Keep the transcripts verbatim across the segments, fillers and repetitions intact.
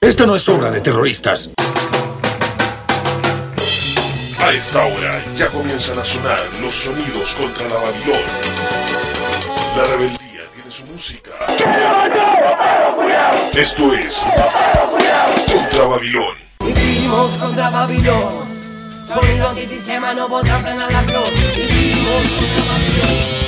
Esto no es obra de terroristas. A esta hora ya comienzan a sonar los sonidos contra la Babilón. La rebeldía tiene su música. Esto es Contra Babilón. Vivimos contra Babilón. Sonido antisistema, no podrán frenar la flor. Vivimos contra Babilón.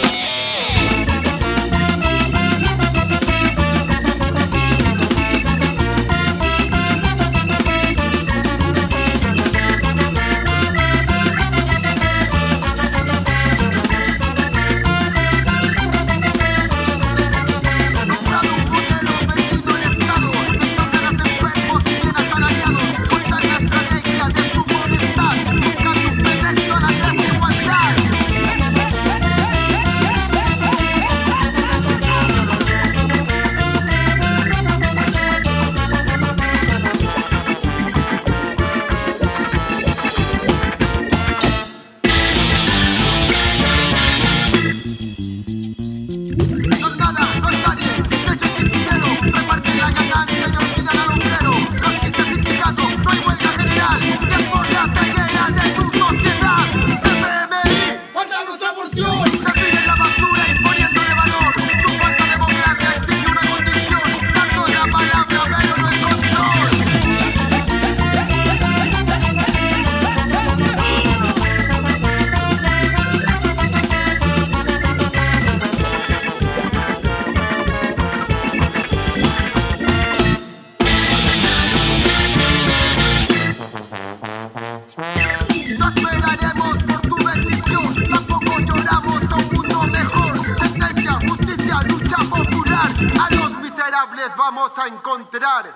Vamos a encontrar.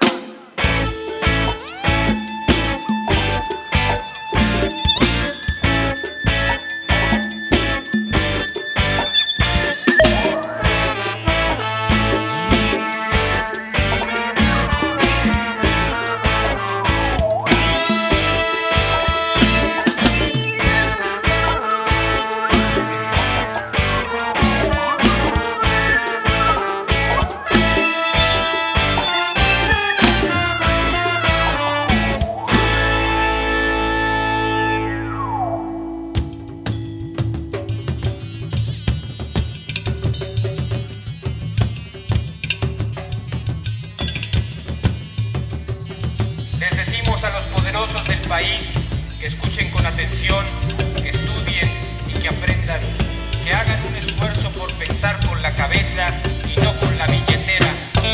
Que escuchen con atención, que estudien y que aprendan, que hagan un esfuerzo por pensar con la cabeza y no con la billetera.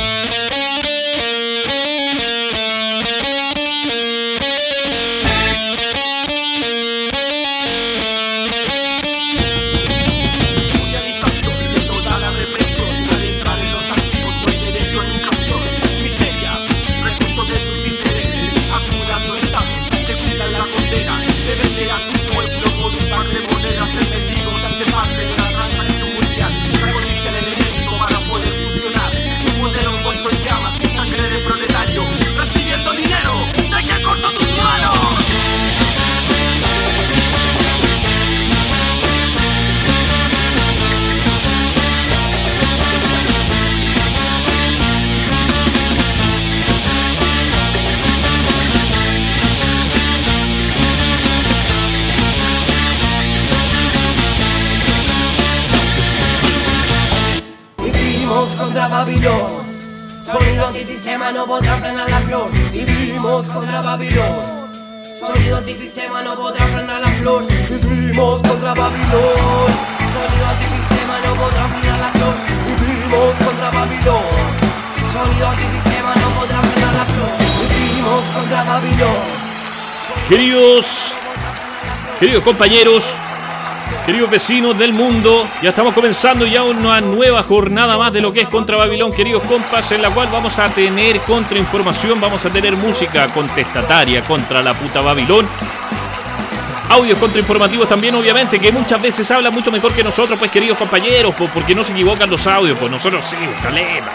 Contra Babilón, sonido antisistema, no podrá frenar la flor. Vivimos contra Babilón, sonido antisistema, no podrá frenar la flor. Vivimos contra Babilón, sonido antisistema, no podrá frenar la flor. Vivimos contra Babilón, sonido antisistema, no podrá frenar la flor. Vivimos contra Babilón. Queridos, queridos compañeros, queridos vecinos del mundo, ya estamos comenzando ya una nueva jornada más de lo que es Contra Babilón, queridos compas, en la cual vamos a tener contrainformación, vamos a tener música contestataria contra la puta Babilón, audios contrainformativos también, obviamente, que muchas veces hablan mucho mejor que nosotros, pues, queridos compañeros, pues, porque no se equivocan los audios, pues nosotros sí, caleta.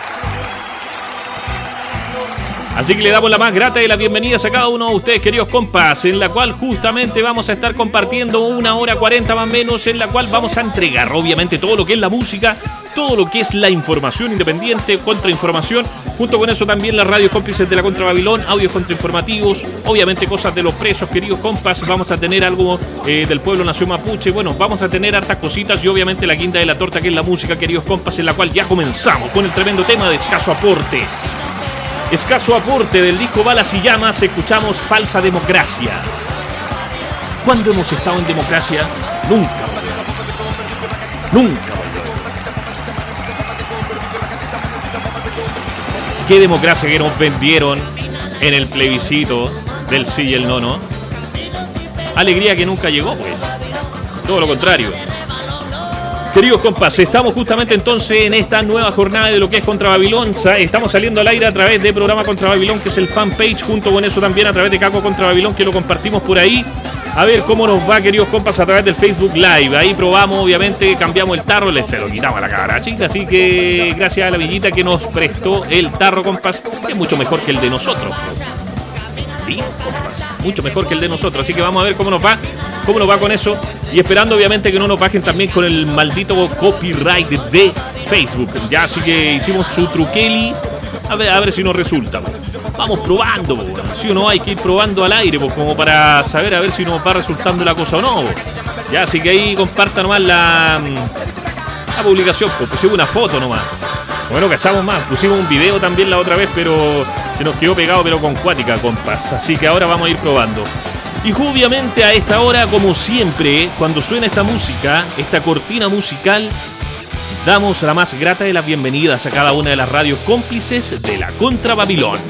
Así que le damos la más grata de las bienvenidas a cada uno de ustedes, queridos compas, en la cual justamente vamos a estar compartiendo una hora cuarenta más o menos, en la cual vamos a entregar obviamente todo lo que es la música, todo lo que es la información independiente, contrainformación, Junto con eso también las radios cómplices de la Contra Babilón, audios contrainformativos, obviamente cosas de los presos, queridos compas. Vamos a tener algo eh, del pueblo nación mapuche. Bueno, vamos a tener hartas cositas y obviamente la guinda de la torta, que es la música, queridos compas, en la cual ya comenzamos con el tremendo tema de Escaso Aporte. Escaso Aporte del disco Balas y Llamas. Escuchamos Falsa Democracia. ¿Cuándo hemos estado en democracia? Nunca. Nunca. ¿Qué democracia que nos vendieron en el plebiscito del sí y el no, no? Alegría que nunca llegó, pues. Todo lo contrario. Queridos compas, estamos justamente entonces en esta nueva jornada de lo que es Contra Babilón. Estamos saliendo al aire a través de Programa Contra Babilón, que es el fanpage, junto con eso también a través de Caco Contra Babilón, que lo compartimos por ahí. A ver cómo nos va, queridos compas, a través del Facebook Live. Ahí probamos, obviamente, cambiamos el tarro, le se lo quitamos a la cara, chica. Así que gracias a la villita que nos prestó el tarro, compas, que es mucho mejor que el de nosotros. Sí, compas, mucho mejor que el de nosotros. Así que vamos a ver cómo nos va, cómo nos va con eso. Y esperando, obviamente, que no nos bajen también con el maldito copyright de Facebook. Ya, así que hicimos su truqueli. A ver, a ver si nos resulta. Vamos probando, si o no, hay que ir probando al aire, pues, como para saber a ver si nos va resultando la cosa o no. Ya, así que ahí compartan nomás la, la publicación, pues pusimos una foto nomás. Bueno, cachamos más, pusimos un video también la otra vez, pero se nos quedó pegado, pero con cuática, compas. Así que ahora vamos a ir probando. Y obviamente a esta hora, como siempre, cuando suena esta música, esta cortina musical, damos la más grata de las bienvenidas a cada una de las radios cómplices de la Contra Babilón.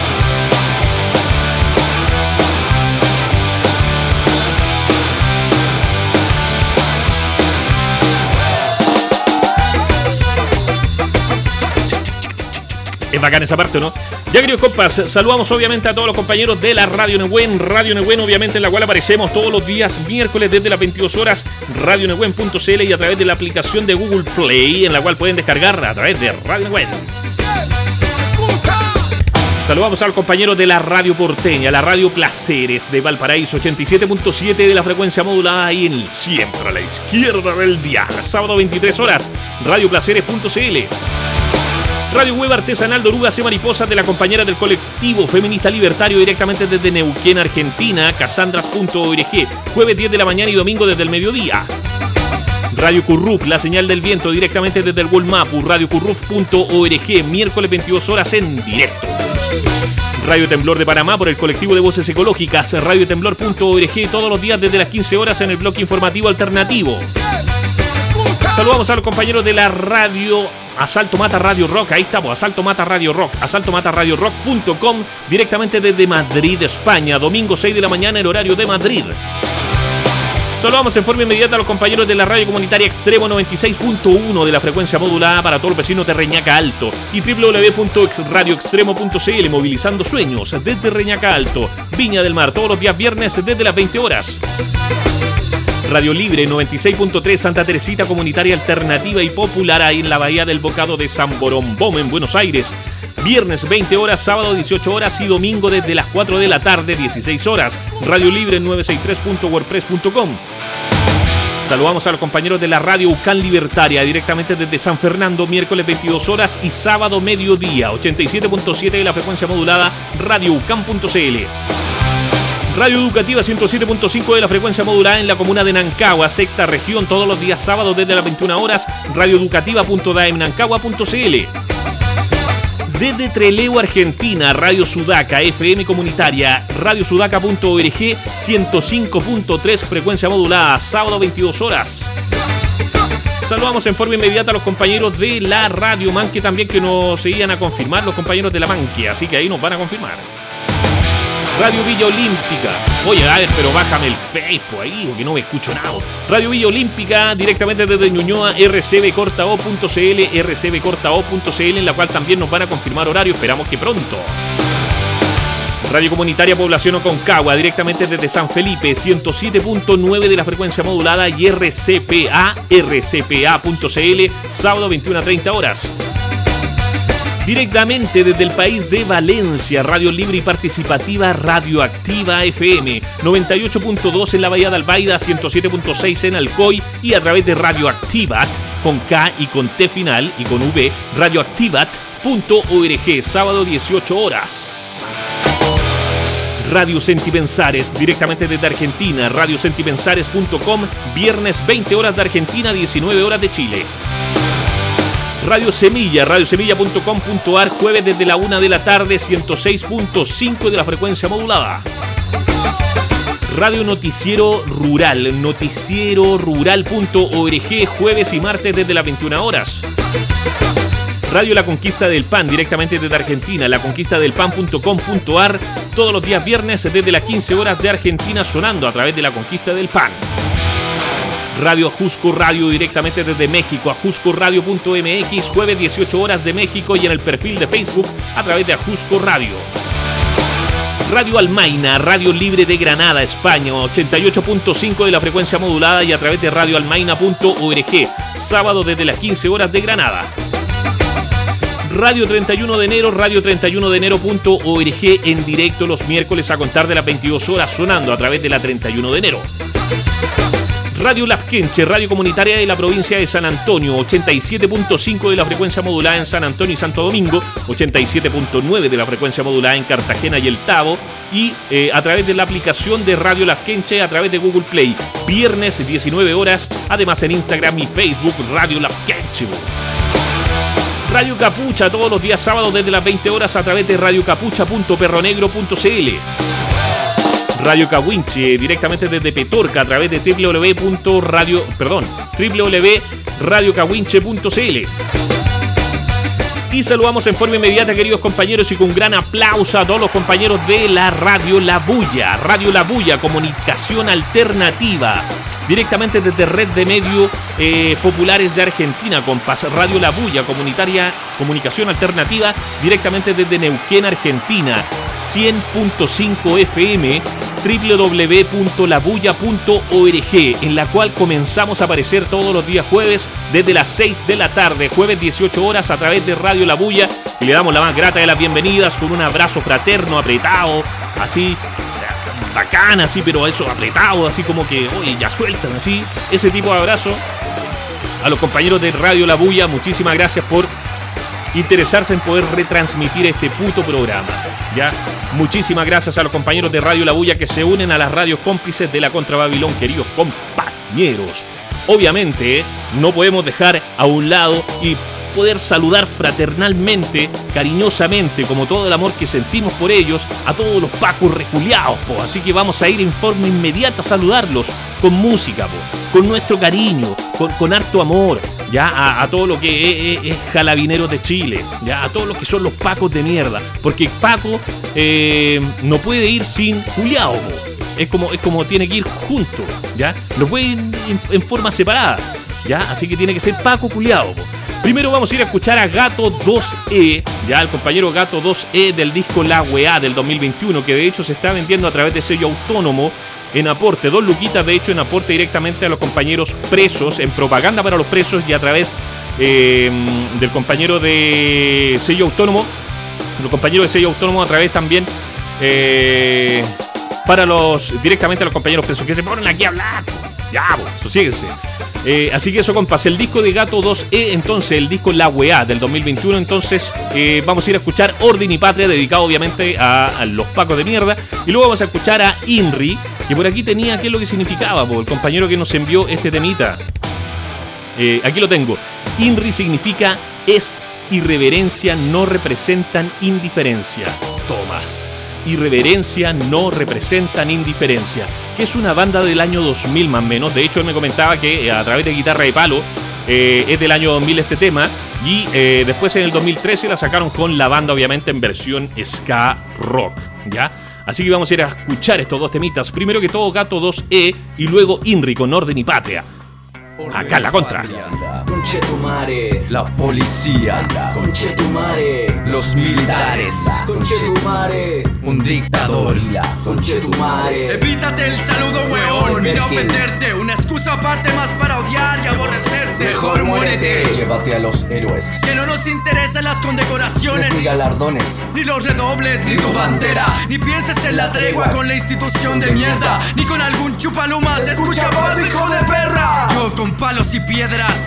Es bacán esa parte, ¿no? Ya, queridos compas, saludamos obviamente a todos los compañeros de la Radio Nehuen, Radio Nehuen, obviamente, en la cual aparecemos todos los días miércoles desde las veintidós horas, radio nehuen punto c l, y a través de la aplicación de Google Play, en la cual pueden descargar a través de Radio Nehuen. Saludamos a los compañeros de la Radio Porteña, la Radio Placeres de Valparaíso, ochenta y siete punto siete de la frecuencia modulada, ahí en el siempre a la izquierda del día. Sábado veintitrés horas, radio placeres punto c l. Radio Web Artesanal de Orugas y Mariposas de la compañera del colectivo feminista libertario, directamente desde Neuquén, Argentina, casandras punto org, jueves diez de la mañana y domingo desde el mediodía. Radio Curruf, la señal del viento, directamente desde el World Mapu, radio curruf punto org, miércoles veintidós horas en directo. Radio Temblor de Panamá por el colectivo de voces ecológicas, radio temblor punto org, todos los días desde las quince horas en el bloque informativo alternativo. Saludamos a los compañeros de la radio Asalto Mata Radio Rock, ahí estamos, Asalto Mata Radio Rock, asalto mata radio rock punto com, directamente desde Madrid, España, domingo seis de la mañana, el horario de Madrid. Saludamos en forma inmediata a los compañeros de la radio comunitaria Extremo noventa y seis punto uno de la frecuencia modulada para todos los vecinos de Reñaca Alto y doble u doble u doble u punto radio extremo punto c l, movilizando sueños desde Reñaca Alto, Viña del Mar, todos los días viernes desde las veinte horas. Radio Libre noventa y seis punto tres, Santa Teresita, comunitaria alternativa y popular, ahí en la bahía del Bocado de San Borombón, en Buenos Aires. Viernes veinte horas, sábado dieciocho horas y domingo desde las cuatro de la tarde, dieciséis horas. Radio Libre novecientos sesenta y tres punto wordpress punto com. Saludamos a los compañeros de la Radio Ucán Libertaria, directamente desde San Fernando, miércoles veintidós horas y sábado mediodía, ochenta y siete punto siete de la frecuencia modulada, radio ucán punto c l. Radio Educativa ciento siete punto cinco de la frecuencia modulada en la comuna de Nancagua, sexta región, todos los días sábados desde las veintiuna horas, radio educativa punto d a m nancagua punto c l. Desde Trelew, Argentina, Radio Sudaca, F M comunitaria, radio sudaca punto org, ciento cinco punto tres, frecuencia modulada, sábado veintidós horas. Saludamos en forma inmediata a los compañeros de la Radio Manque también, que nos seguían a confirmar, los compañeros de la Manque, así que ahí nos van a confirmar. Radio Villa Olímpica. Oye, a ver, pero bájame el Facebook ahí, porque no me escucho nada. Radio Villa Olímpica, directamente desde Ñuñoa, r c b corta o punto c l, r c b corta o punto c l, en la cual también nos van a confirmar horario, esperamos que pronto. Radio Comunitaria Población Aconcagua, directamente desde San Felipe, ciento siete punto nueve de la frecuencia modulada y R C P A, r c p a punto c l, sábado veintiuna a treinta horas. Directamente desde el país de Valencia, Radio Libre y Participativa Radioactiva F M, noventa y ocho punto dos en la Bahía de Albaida, ciento siete punto seis en Alcoy y a través de Radioactivat, con K y con T final y con V, radioactivat punto org, sábado dieciocho horas. Radio Sentipensares, directamente desde Argentina, radio sentipensares punto com, viernes veinte horas de Argentina, diecinueve horas de Chile. Radio Semilla, radio semilla punto com punto a r, jueves desde la una de la tarde, ciento seis punto cinco de la frecuencia modulada. Radio Noticiero Rural, noticiero rural punto org, jueves y martes desde las veintiuna horas. Radio La Conquista del Pan, directamente desde Argentina, la conquista del pan punto com punto a r, todos los días viernes desde las quince horas de Argentina, sonando a través de La Conquista del Pan. Radio Ajusco Radio, directamente desde México, ajusco radio punto m x, jueves dieciocho horas de México, y en el perfil de Facebook a través de Ajusco Radio. Radio Almaina, Radio Libre de Granada, España, ochenta y ocho punto cinco de la frecuencia modulada, y a través de radio almaina punto org, sábado desde las quince horas de Granada. Radio treinta y uno de enero, radio treinta y uno de enero punto org, en directo los miércoles a contar de las veintidós horas, sonando a través de la treinta y uno de enero. Radio Lafkenche, radio comunitaria de la provincia de San Antonio, ochenta y siete punto cinco de la frecuencia modulada en San Antonio y Santo Domingo, ochenta y siete punto nueve de la frecuencia modulada en Cartagena y El Tabo, y eh, a través de la aplicación de Radio Lafkenche a través de Google Play, viernes diecinueve horas, además en Instagram y Facebook, Radio Lafkenche. Radio Capucha, todos los días sábados desde las veinte horas a través de radio capucha punto perronegro punto c l. Radio Cahuinche, directamente desde Petorca a través de www. Radio, perdón, www punto radio cahuinche punto c l. Y saludamos en forma inmediata, queridos compañeros, y con gran aplauso a todos los compañeros de la Radio La Bulla. Radio La Bulla, comunicación alternativa, directamente desde Red de Medios eh, Populares de Argentina, Compás. Radio La Bulla, comunitaria, comunicación alternativa, directamente desde Neuquén, Argentina, cien punto cinco F M, w w w punto la bulla punto org, en la cual comenzamos a aparecer todos los días jueves desde las seis de la tarde, jueves dieciocho horas a través de Radio La Bulla, y le damos la más grata de las bienvenidas con un abrazo fraterno, apretado, así, bacán, así, pero eso, apretado, así como que, oye, ya sueltan, así, ese tipo de abrazo a los compañeros de Radio La Bulla. Muchísimas gracias por interesarse en poder retransmitir este puto programa, ¿ya? Muchísimas gracias a los compañeros de Radio La Bulla que se unen a las radios cómplices de la Contra Babilón, queridos compañeros. Obviamente, no podemos dejar a un lado y poder saludar fraternalmente, cariñosamente, como todo el amor que sentimos por ellos, a todos los pacos reculeados, po. Así que vamos a ir en forma inmediata a saludarlos con música, po, con nuestro cariño, con, con harto amor, ya, a, a todo lo que es, es, es Jalabineros de Chile, ya, a todos los que son los pacos de mierda, porque Paco eh, no puede ir sin culiao, po. Es como, es como tiene que ir junto, ya, no puede ir en, en forma separada, ya, así que tiene que ser Paco culiao, po. Primero vamos a ir a escuchar a Gato dos E, ya, el compañero Gato dos E del disco La Weá del dos mil veintiuno, que de hecho se está vendiendo a través de sello autónomo en aporte, dos luquitas de hecho en aporte directamente a los compañeros presos, en propaganda para los presos, y a través eh, del compañero de sello autónomo, los compañeros de sello autónomo a través también eh, para los, directamente a los compañeros presos, que se ponen aquí a hablar, ya, pues, sosíguense. Eh, así que eso, compas, el disco de Gato dos E, entonces el disco La Weá del dos mil veintiuno, entonces eh, vamos a ir a escuchar Orden y Patria, dedicado obviamente a, a los pacos de mierda, y luego vamos a escuchar a Inri, que por aquí tenía qué es lo que significaba, po, el compañero que nos envió este temita. Eh, aquí lo tengo. Inri significa es irreverencia, no representan indiferencia. Toma. Irreverencia no representan indiferencia, que es una banda del año dos mil más o menos. De hecho él me comentaba que a través de Guitarra de Palo eh, es del año dos mil este tema, y eh, después en el dos mil trece la sacaron con la banda obviamente en versión ska rock, ¿ya? Así que vamos a ir a escuchar estos dos temitas, primero que todo Gato dos E y luego Inri con Orden y Patria, acá en la Contra. Conchetumare, la policía. Conchetumare, los militares. Conchetumare, un dictador. Conchetumare. Evítate el saludo, weón. Mira ofenderte. Una excusa aparte más para odiar y aborrecerte. Mejor muérete. Llévate a los héroes. Que no nos interesan las condecoraciones, ni galardones, ni los redobles, ni tu bandera. Ni pienses en la tregua con la institución de mierda, ni con algún chupalumas. Escucha, pato, hijo de perra. Yo con palos y piedras, tú con armas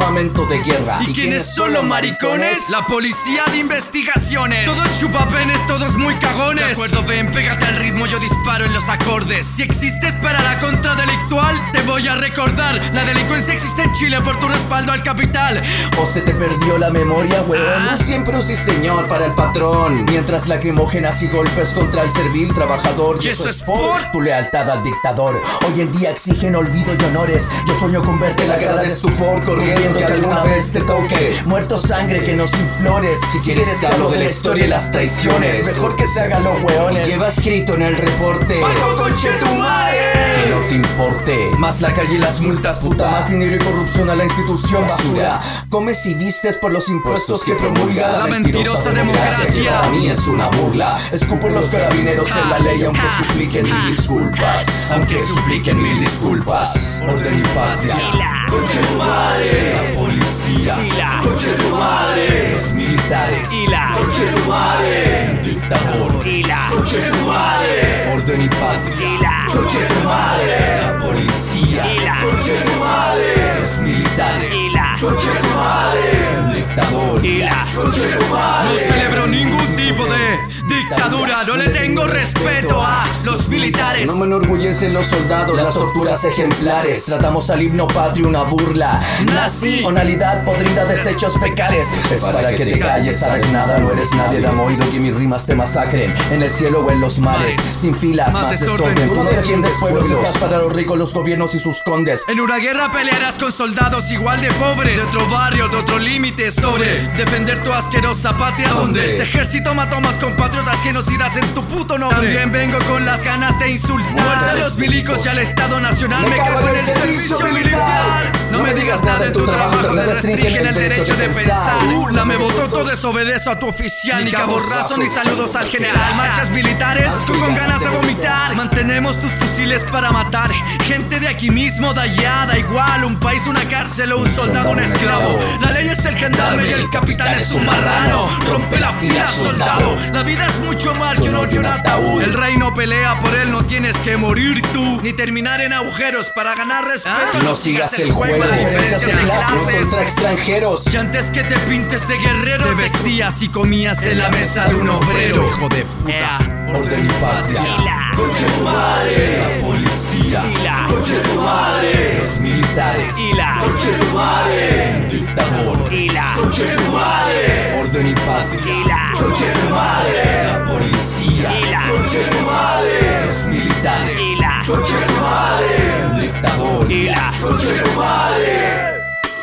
armamento de guerra. ¿Y, ¿Y quiénes son los maricones? La policía de investigaciones. Todos chupapenes, todos muy cagones. De acuerdo, ven, pégate al ritmo, yo disparo en los acordes. Si existes para la contradelictual, te voy a recordar. La delincuencia existe en Chile por tu respaldo al capital. ¿O se te perdió la memoria, weón? Ah. Un siempre un sí señor para el patrón. Mientras lacrimógenas y golpes contra el servil trabajador. Y eso es por tu lealtad al dictador. Hoy en día exigen olvido y honores. Yo sueño con verte la guerra de estupor, corriendo que alguna vez te toque. Muerto sangre que nos implores. Si, si quieres te hablo de la historia y las traiciones. Mejor que se hagan los weones. Lleva escrito en el reporte: ¡Pago conchetumare! Que no te importe. Más la calle y las multas, puta. Más dinero y corrupción a la institución basura. Comes y vistes por los impuestos que promulga la mentirosa democracia, que para mí es una burla. Escupo los carabineros en la ley aunque supliquen mil disculpas. Aunque supliquen mil disculpas. Orden y patria. Conche tu madre. La policía. Conche tu madre. Los militares. Conche tu madre. Un dictador. Conche tu madre. Orden y patria. Conche tu madre. La policía. Conche tu madre. Los militares. Conche tu madre. Un dictador. Conche tu madre. No celebro ningún tipo de dictadura. No le tengo respeto a los militares. No me enorgullecen los soldados, las torturas ejemplares. Tratamos al himno patrio una burla. Nacionalidad podrida, desechos fecales. Es para que te calles, sabes nada, no eres nadie. Dame oído que mis rimas te masacren. En el cielo o en los mares, sin filas, más desorden. Tú no defiendes pueblos, estás para los ricos, los gobiernos y sus condes. En una guerra pelearás con soldados igual de pobres, de otro barrio, de otro límite, sobre defender tu asquerosa patria. Donde este ejército mató más compatriotas genocidas en tu puto nombre. También vengo con las ganas de insultar a los milicos y al Estado Nacional. Me cago en el servicio militar. No me digas nada de tu trabajo, te restringen el derecho de pensar. La me votó, todo desobedezo a tu oficial. Ni caborrazo ni saludos al general. Marchas militares con ganas de vomitar. Mantenemos tus fusiles para matar gente de aquí mismo, de allá, da igual. Un país, una cárcel o un soldado, un esclavo. La ley es el gendarme y el capitán es un marrano. Rompe la fila, soldado. La vida es mucho más que un honor y un ataúd. El rey no pelea, por él no tienes que morir tú, ni terminar en agujeros para ganar respeto. Ah, no sigas el juego, la diferencia de clases contra extranjeros. Y antes que te pintes de guerrero, te vestías y comías en la mesa de un obrero. Hijo de puta. Orden y patria. Conche tu madre. La policía. Conche tu madre. Los militares. Conche tu madre. Un dictador. Conche tu madre. Orden y patria. Conche tu madre. La policía. Conche tu madre. Los militares. Conche tu madre. Un dictador. Conche tu madre.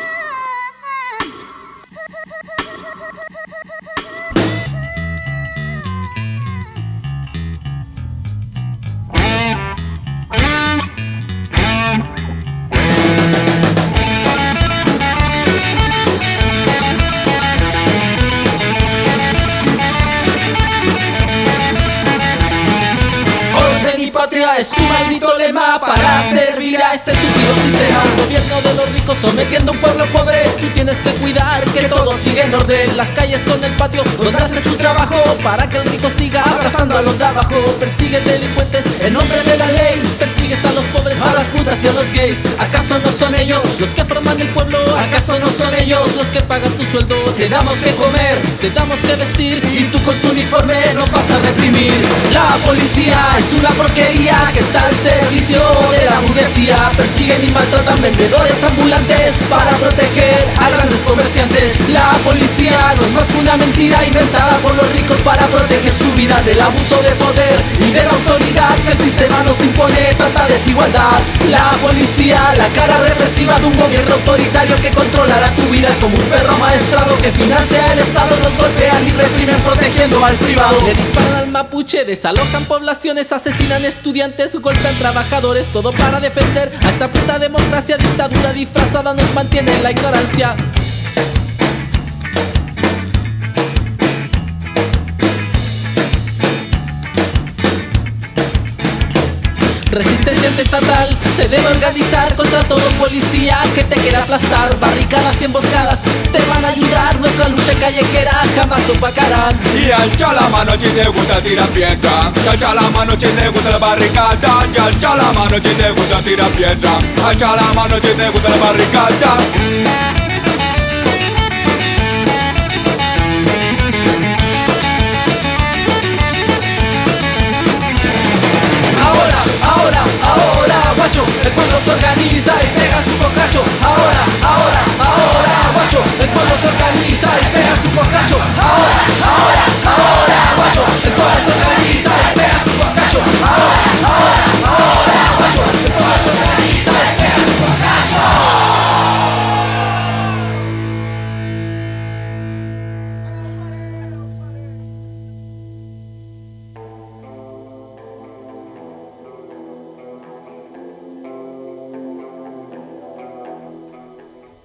Es tu maldito lema para servir a este estúpido sistema. Gobierno de los ricos sometiendo a un pueblo pobre. Tú tienes que cuidar que todo siga en orden. Las calles son el patio donde haces tu trabajo, para que el rico siga abrazando a los de abajo. Persigue delincuentes en nombre de la ley. Persigues a los pobres, a las putas y a los gays. ¿Acaso no son ellos los que forman el pueblo? ¿Acaso no son ellos los que pagan tu sueldo? Te damos que comer, te damos que vestir, y tú con tu uniforme nos vas a reprimir. La policía es una porquería que está al servicio de la burguesía. Persiguen y maltratan vendedores ambulantes para proteger a grandes comerciantes. La policía no es más que una mentira inventada por los ricos para proteger su vida del abuso de poder y de la autoridad que el sistema nos impone, tanta desigualdad. La policía, la cara represiva de un gobierno autoritario que controlará tu vida como un perro maestrado que financia el Estado. Nos golpean y reprimen protegiendo al privado. Le disparan al mapuche, desalojan poblaciones, asesinan estudiantes, golpean trabajadores, todo para defender a esta puta democracia. Dictadura disfrazada nos mantiene en la ignorancia. Resistencia estatal se debe organizar contra todo policía que te quiera aplastar. Barricadas y emboscadas te van a ayudar. Nuestra lucha callejera jamás opacarán. Y alza la mano si te gusta tirar piedra. Y alza la mano si te gusta la barricada. Y alza la mano si te gusta tirar piedra. Alza la mano si te gusta la barricada.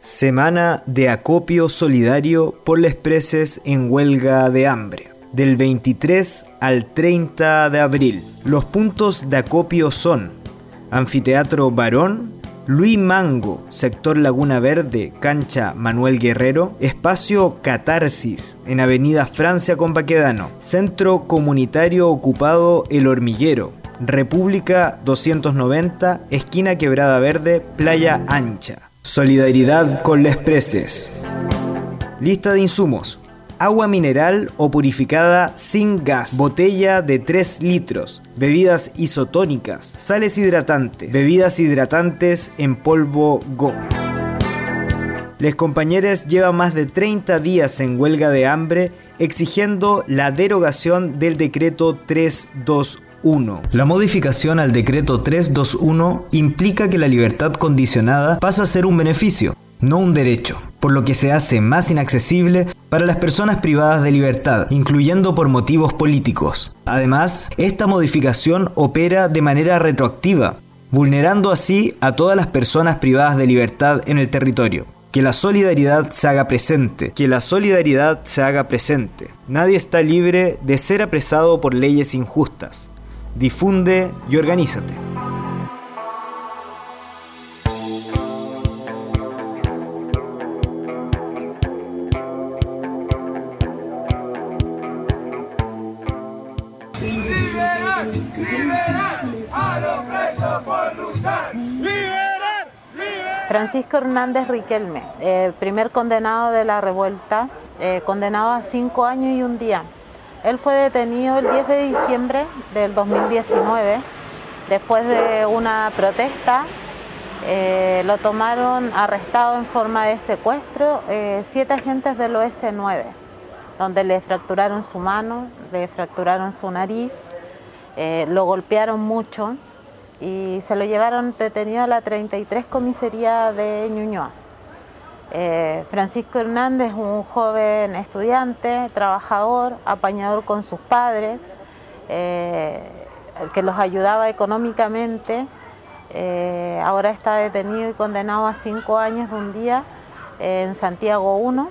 Semana de acopio solidario por les preses en huelga de hambre. Del veintitrés al treinta de abril. Los puntos de acopio son Anfiteatro Barón, Luis Mango, sector Laguna Verde, cancha Manuel Guerrero, Espacio Catarsis, en Avenida Francia con Baquedano, Centro Comunitario Ocupado El Hormiguero, República doscientos noventa, esquina Quebrada Verde, Playa Ancha. Solidaridad con les preses. Lista de insumos: agua mineral o purificada sin gas, botella de tres litros, bebidas isotónicas, sales hidratantes, bebidas hidratantes en polvo Go. Les compañeros llevan más de treinta días en huelga de hambre exigiendo la derogación del decreto trescientos veintiuno. La modificación al decreto trescientos veintiuno implica que la libertad condicionada pasa a ser un beneficio, no un derecho, por lo que se hace más inaccesible para las personas privadas de libertad, incluyendo por motivos políticos. Además, esta modificación opera de manera retroactiva, vulnerando así a todas las personas privadas de libertad en el territorio. Que la solidaridad se haga presente, que la solidaridad se haga presente. Nadie está libre de ser apresado por leyes injustas. Difunde y organízate. Liberar, liberar a los presos por luchar. Liberar, liberar. Francisco Hernández Riquelme, eh, primer condenado de la revuelta, eh, condenado a cinco años y un día. Él fue detenido el diez de diciembre del dos mil diecinueve, después de una protesta. Eh, lo tomaron arrestado en forma de secuestro eh, siete agentes del O S nueve, donde le fracturaron su mano, le fracturaron su nariz, eh, lo golpearon mucho y se lo llevaron detenido a la treinta y tres comisaría de Ñuñoa. Eh, Francisco Hernández, un joven estudiante, trabajador, apañador con sus padres, eh, que los ayudaba económicamente, eh, ahora está detenido y condenado a cinco años de un día eh, en Santiago uno.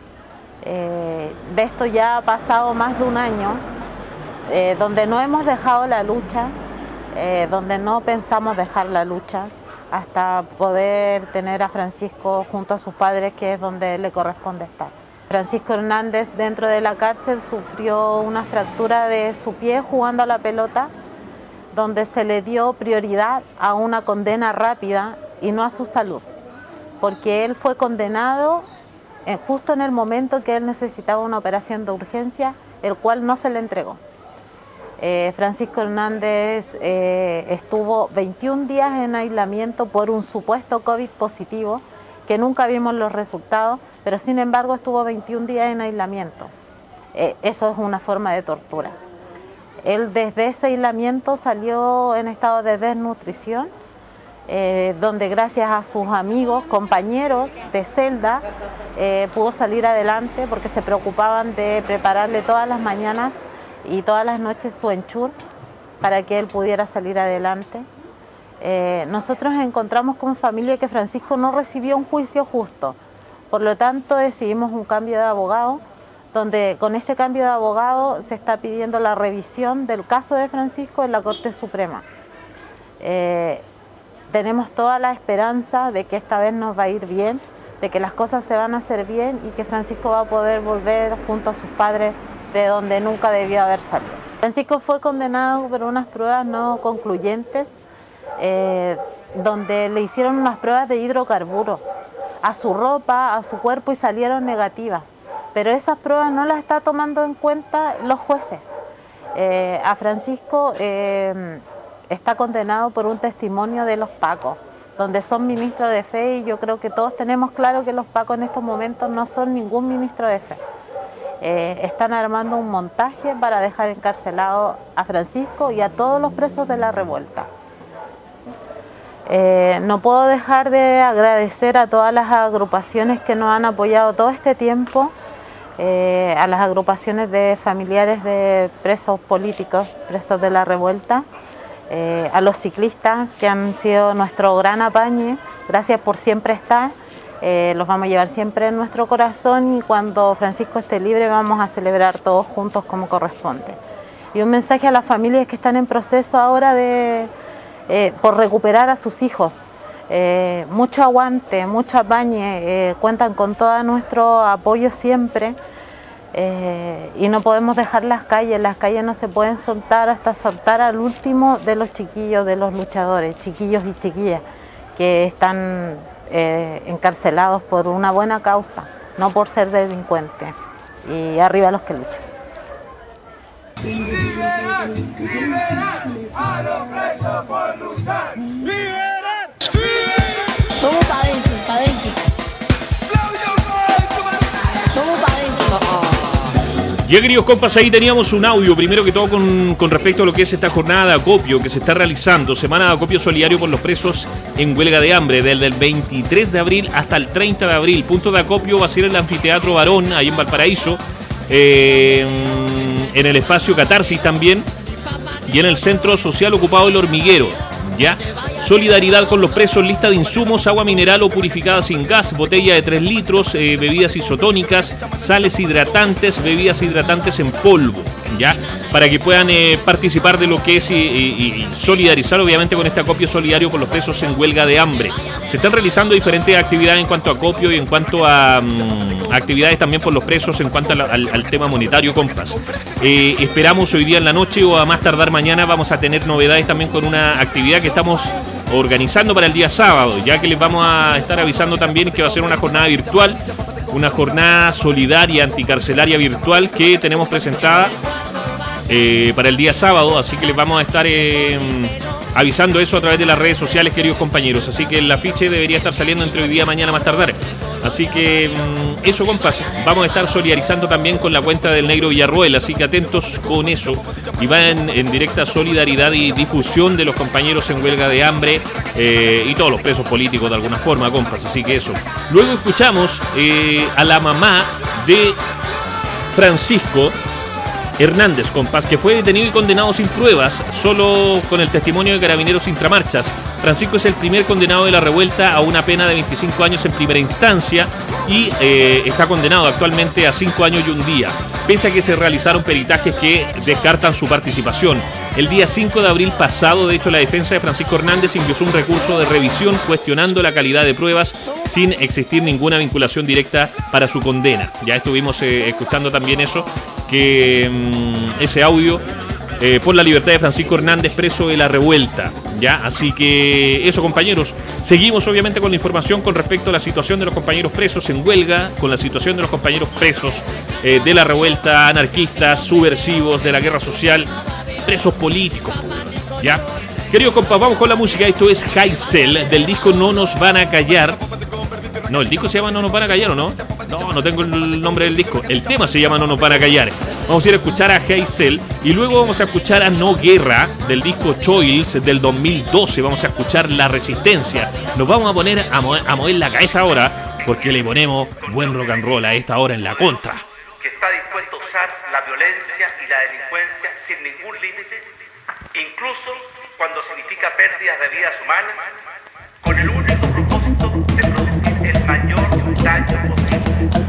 Eh, de esto ya ha pasado más de un año, eh, donde no hemos dejado la lucha, eh, donde no pensamos dejar la lucha, hasta poder tener a Francisco junto a sus padres, que es donde le corresponde estar. Francisco Hernández dentro de la cárcel sufrió una fractura de su pie jugando a la pelota, donde se le dio prioridad a una condena rápida y no a su salud, porque él fue condenado eh, justo en el momento que él necesitaba una operación de urgencia, el cual no se le entregó. Eh, Francisco Hernández eh, estuvo veintiún días en aislamiento por un supuesto COVID positivo, que nunca vimos los resultados, pero sin embargo estuvo veintiún días en aislamiento. Eh, eso es una forma de tortura. Él desde ese aislamiento salió en estado de desnutrición, eh, donde gracias a sus amigos, compañeros de celda, eh, pudo salir adelante porque se preocupaban de prepararle todas las mañanas y todas las noches su enchur para que él pudiera salir adelante. Eh, nosotros encontramos como familia que Francisco no recibió un juicio justo, por lo tanto decidimos un cambio de abogado, donde con este cambio de abogado se está pidiendo la revisión del caso de Francisco en la Corte Suprema. Eh, tenemos toda la esperanza de que esta vez nos va a ir bien, de que las cosas se van a hacer bien y que Francisco va a poder volver junto a sus padres de donde nunca debió haber salido. Francisco fue condenado por unas pruebas no concluyentes, eh, donde le hicieron unas pruebas de hidrocarburos a su ropa, a su cuerpo y salieron negativas, pero esas pruebas no las está tomando en cuenta los jueces. Eh, a Francisco eh, está condenado por un testimonio de los pacos, donde son ministros de fe, y yo creo que todos tenemos claro que los pacos en estos momentos no son ningún ministro de fe. Eh, están armando un montaje para dejar encarcelado a Francisco y a todos los presos de la revuelta. Eh, no puedo dejar de agradecer a todas las agrupaciones que nos han apoyado todo este tiempo, eh, a las agrupaciones de familiares de presos políticos, presos de la revuelta, eh, a los ciclistas que han sido nuestro gran apañe, gracias por siempre estar, Eh, los vamos a llevar siempre en nuestro corazón y cuando Francisco esté libre vamos a celebrar todos juntos como corresponde. Y un mensaje a las familias que están en proceso ahora de eh, por recuperar a sus hijos. Eh, mucho aguante, mucho apañe, eh, cuentan con todo nuestro apoyo siempre eh, y no podemos dejar las calles, las calles no se pueden soltar hasta soltar al último de los chiquillos, de los luchadores, chiquillos y chiquillas que están eh, encarcelados por una buena causa, no por ser delincuentes. Y arriba los que luchan. Liberar, liberar a los presos por luchar. Liberar, liberar. Vamos para adentro, para adentro. Vamos para adentro. Ya, queridos compas, ahí teníamos un audio, primero que todo con, con respecto a lo que es esta jornada de acopio que se está realizando, semana de acopio solidario por los presos en huelga de hambre, desde el veintitrés de abril hasta el treinta de abril. Punto de acopio va a ser el Anfiteatro Barón, ahí en Valparaíso, eh, en el espacio Catarsis también, y en el Centro Social Ocupado El Hormiguero. Ya, solidaridad con los presos, lista de insumos, agua mineral o purificada sin gas, botella de tres litros, eh, bebidas isotónicas, sales hidratantes, bebidas hidratantes en polvo, ya, para que puedan eh, participar de lo que es y, y, y solidarizar obviamente con este acopio solidario por los presos en huelga de hambre. Se están realizando diferentes actividades en cuanto a acopio y en cuanto a um, actividades también por los presos en cuanto a la, al, al tema monetario, compas. Eh, esperamos hoy día en la noche o a más tardar mañana vamos a tener novedades también con una actividad que estamos organizando para el día sábado, ya que les vamos a estar avisando también que va a ser una jornada virtual, una jornada solidaria anticarcelaria virtual que tenemos presentada eh, para el día sábado, así que les vamos a estar eh, avisando eso a través de las redes sociales, queridos compañeros, así que el afiche debería estar saliendo entre hoy día y mañana más tardar. Así que eso, compas, vamos a estar solidarizando también con la cuenta del Negro Villarroel, así que atentos con eso. Y va en, en directa solidaridad y difusión de los compañeros en huelga de hambre eh, y todos los presos políticos de alguna forma, compas, así que eso. Luego escuchamos eh, a la mamá de Francisco Hernández, compas, que fue detenido y condenado sin pruebas, solo con el testimonio de Carabineros Intramarchas. Francisco es el primer condenado de la revuelta a una pena de veinticinco años en primera instancia y eh, está condenado actualmente a cinco años y un día, pese a que se realizaron peritajes que descartan su participación. El día cinco de abril pasado, de hecho, la defensa de Francisco Hernández ingresó un recurso de revisión cuestionando la calidad de pruebas sin existir ninguna vinculación directa para su condena. Ya estuvimos eh, escuchando también eso, que mmm, ese audio eh, por la libertad de Francisco Hernández, preso de la revuelta. Ya, así que eso, compañeros. Seguimos obviamente con la información con respecto a la situación de los compañeros presos en huelga, con la situación de los compañeros presos eh, de la revuelta, anarquistas, subversivos, de la guerra social, presos políticos, ya. Queridos compas, vamos con la música. Esto es Haisel, del disco No Nos Van a Callar. No, el disco se llama No Nos Van a Callar, ¿o no? No, no tengo el nombre del disco. El tema se llama No Nos Van a Callar. Vamos a ir a escuchar a Haisel y luego vamos a escuchar a No Guerra, del disco Choils del dos mil doce. Vamos a escuchar La Resistencia. Nos vamos a poner a, mo a mover la cabeza ahora, porque le ponemos buen rock and roll a esta hora en la contra. Que está dispuesto a usar la violencia y la delincuencia sin ningún límite, incluso cuando significa pérdidas de vidas humanas, con el único propósito de producir el mayor daño posible.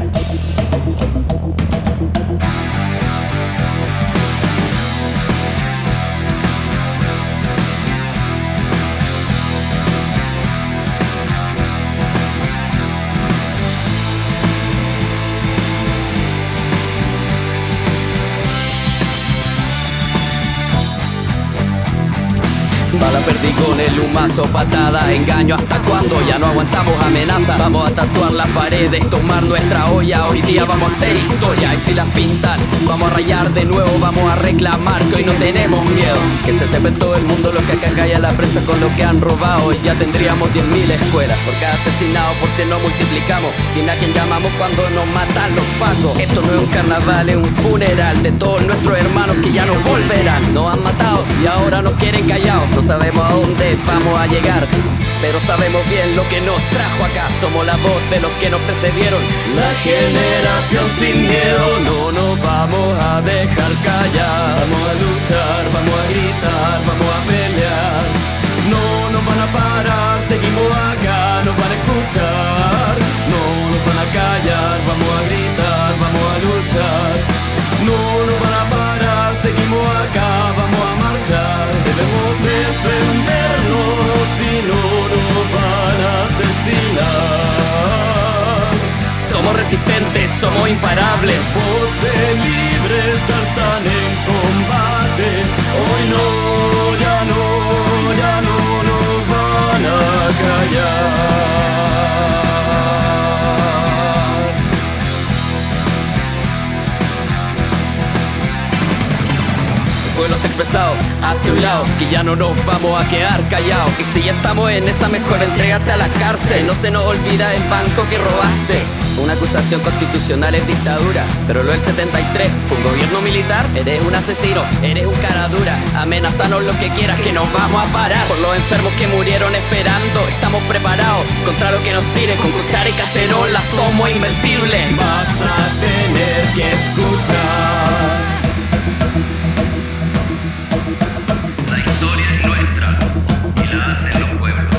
Bala perdí con el humazo, patada, engaño, ¿hasta cuándo? Ya no aguantamos amenaza. Vamos a tatuar las paredes, tomar nuestra olla. Hoy día vamos a hacer historia y si las pintan, vamos a rayar de nuevo, vamos a reclamar que hoy no tenemos miedo. Que se sepa en todo el mundo lo que acá calla la prensa con lo que han robado. Y ya tendríamos diez mil escuelas. Por cada asesinado, por si no multiplicamos. Dime a quién llamamos cuando nos matan los pacos. Esto no es un carnaval, es un funeral de todos nuestros hermanos que ya no volverán. Nos han matado y ahora nos quieren callados. No sabemos a dónde vamos a llegar, pero sabemos bien lo que nos trajo acá. Somos la voz de los que nos precedieron, la generación sin miedo. No nos vamos a dejar callar. Vamos a luchar, vamos a gritar, vamos a pelear. No nos van a parar, seguimos acá, nos van a escuchar. somos imparables. Voces libres alzan en combate. Hoy no, ya no, ya no nos van a callar. El pueblo se ha expresado hacia un lado, que ya no nos vamos a quedar callados. Y si ya estamos en esa, mejor entrégate a la cárcel. No se nos olvida el banco que robaste. Una acusación constitucional es dictadura, pero lo del setenta y tres fue un gobierno militar. Eres un asesino, eres un cara dura. Amenazanos lo que quieras, que nos vamos a parar. Por los enfermos que murieron esperando, estamos preparados contra lo que nos tire. Con cuchara y cacerola somos invencibles. Vas a tener que escuchar. La historia es nuestra y la hacen los pueblos.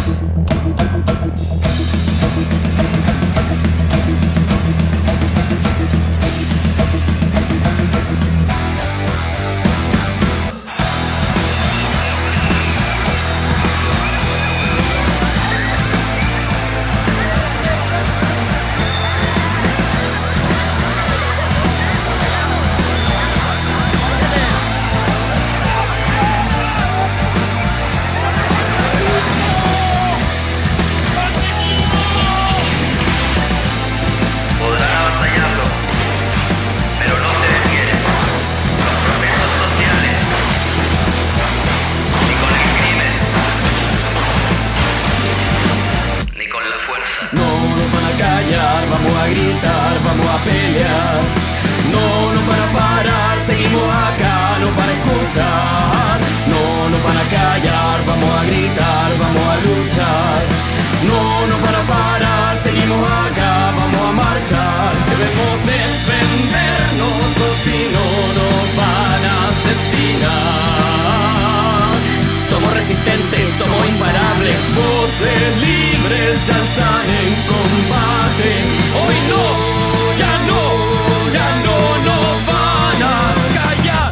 Vamos a gritar, vamos a pelear. No nos van a parar, seguimos acá, no para escuchar. No nos van a callar, vamos a gritar, vamos a luchar. No nos van a parar, seguimos acá, vamos a marchar. Debemos defendernos o si no nos van a asesinar. Somos resistentes, somos imparables. Voces libres se alzan en combate. Hoy no, ya no, ya no nos van a callar.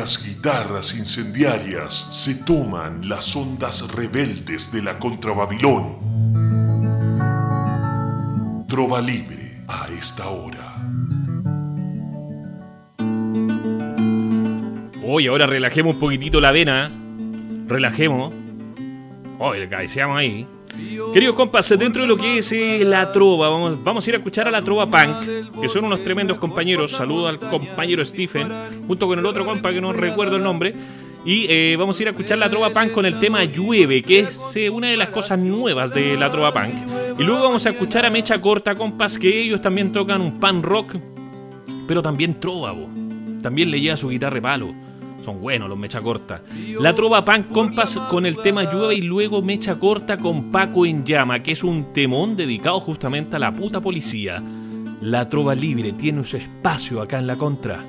las guitarras incendiarias se toman las ondas rebeldes de la Contrababilón. Trova libre a esta hora. Oye, ahora relajemos un poquitito la vena. Relajemos. Oye, cabeceamos ahí. Queridos compas, dentro de lo que es eh, la trova, vamos, vamos a ir a escuchar a la trova punk, que son unos tremendos compañeros. Saludo al compañero Stephen, junto con el otro compa que no recuerdo el nombre. Y eh, vamos a ir a escuchar la trova punk con el tema Llueve, que es eh, una de las cosas nuevas de la trova punk. Y luego vamos a escuchar a Mecha Corta, compas, que ellos también tocan un punk rock, pero también trova, bo. También le lleva su guitarra de palo. Son buenos los Mecha Corta. La trova punk, compas, con el tema Llueve, y luego Mecha Corta con Paco en Llama, que es un temón dedicado justamente a la puta policía. La trova libre tiene su espacio acá en la Contra.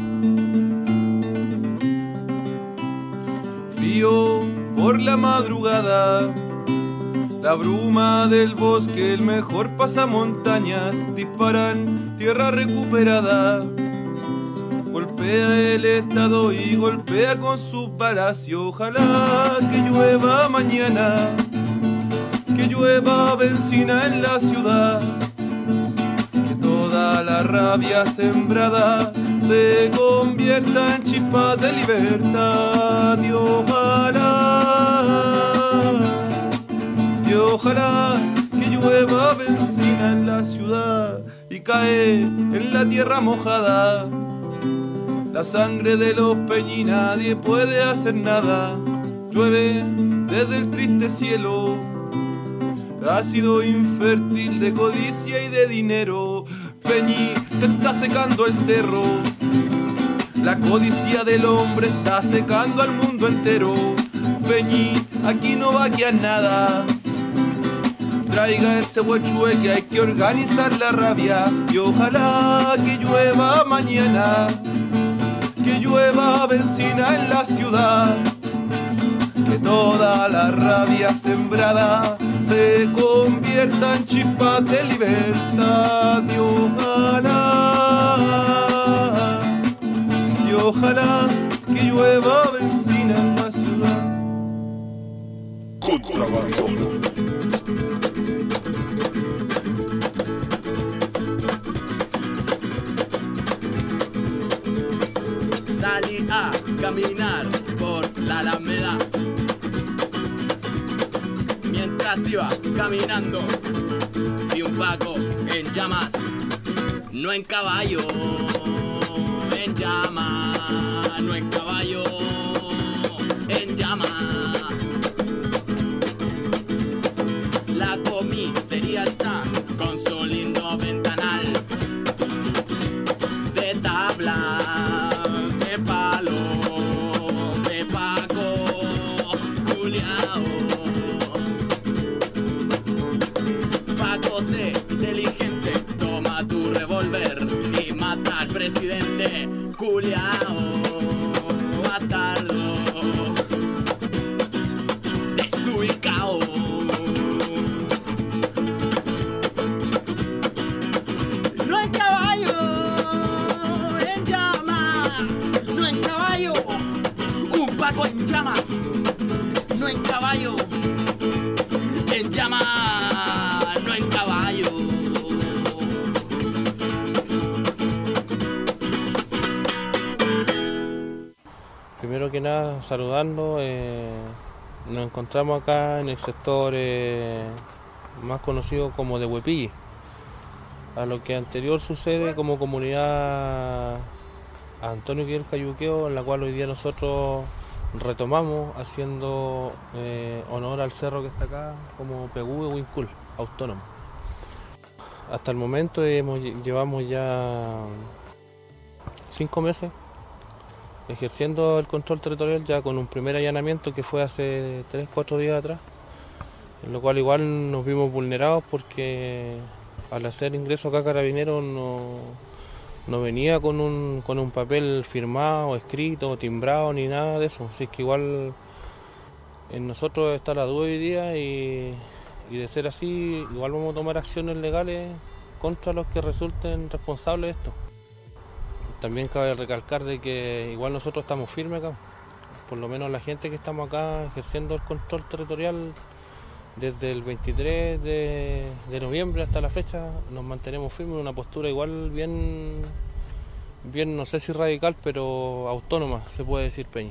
Frío por la madrugada, la bruma del bosque, el mejor pasamontañas, disparan tierra recuperada. Golpea el estado y golpea con sus balas, y ojalá que llueva mañana, que llueva benzina en la ciudad, que toda la rabia sembrada se convierta en chispas de libertad. Y ojalá, y ojalá que llueva benzina en la ciudad y cae en la tierra mojada. La sangre de los peñi, nadie puede hacer nada. Llueve desde el triste cielo, ácido infértil de codicia y de dinero. Peñi, se está secando el cerro, la codicia del hombre está secando al mundo entero. Peñi, aquí no va a quedar nada. Traiga ese huechue que hay que organizar la rabia. Y ojalá que llueva mañana, que llueva benzina en la ciudad, que toda la rabia sembrada se convierta en chispas de libertad. Y ojalá, y ojalá que llueva benzina en la ciudad. Contrababilón. Salí a caminar por la Alameda. Mientras iba caminando, vi un Paco en llamas, no en caballo, en llamas, no en caballo, en llamas. La comisaría está con su lindo ventanal de tabla, de palo, de Paco, culiao. Paco, sé inteligente, toma tu revólver y mata al presidente, culiao, matarlo, desubicao. No en caballo, en llamas, no en caballo, un Paco en llamas, no en caballo, en llamas, no en caballo. Primero que nada, saludando, eh, nos encontramos acá en el sector eh, más conocido como de Huepilli, a lo que anterior sucede como comunidad Antonio Guillermo Cayuqueo, en la cual hoy día nosotros retomamos haciendo eh, honor al cerro que está acá como Pegú de Huincul, autónomo. Hasta el momento hemos, llevamos ya cinco meses ejerciendo el control territorial, ya con un primer allanamiento que fue hace tres, cuatro días atrás, en lo cual igual nos vimos vulnerados porque al hacer ingreso acá Carabineros no, no venía con un, con un papel firmado, escrito, timbrado ni nada de eso, así que igual en nosotros está la duda hoy día y, y de ser así igual vamos a tomar acciones legales contra los que resulten responsables de esto. también cabe recalcar de que igual nosotros estamos firmes acá, por lo menos la gente que estamos acá ejerciendo el control territorial desde el veintitrés de, de noviembre hasta la fecha, nos mantenemos firmes en una postura igual bien, bien no sé si radical, pero autónoma, se puede decir, Peña.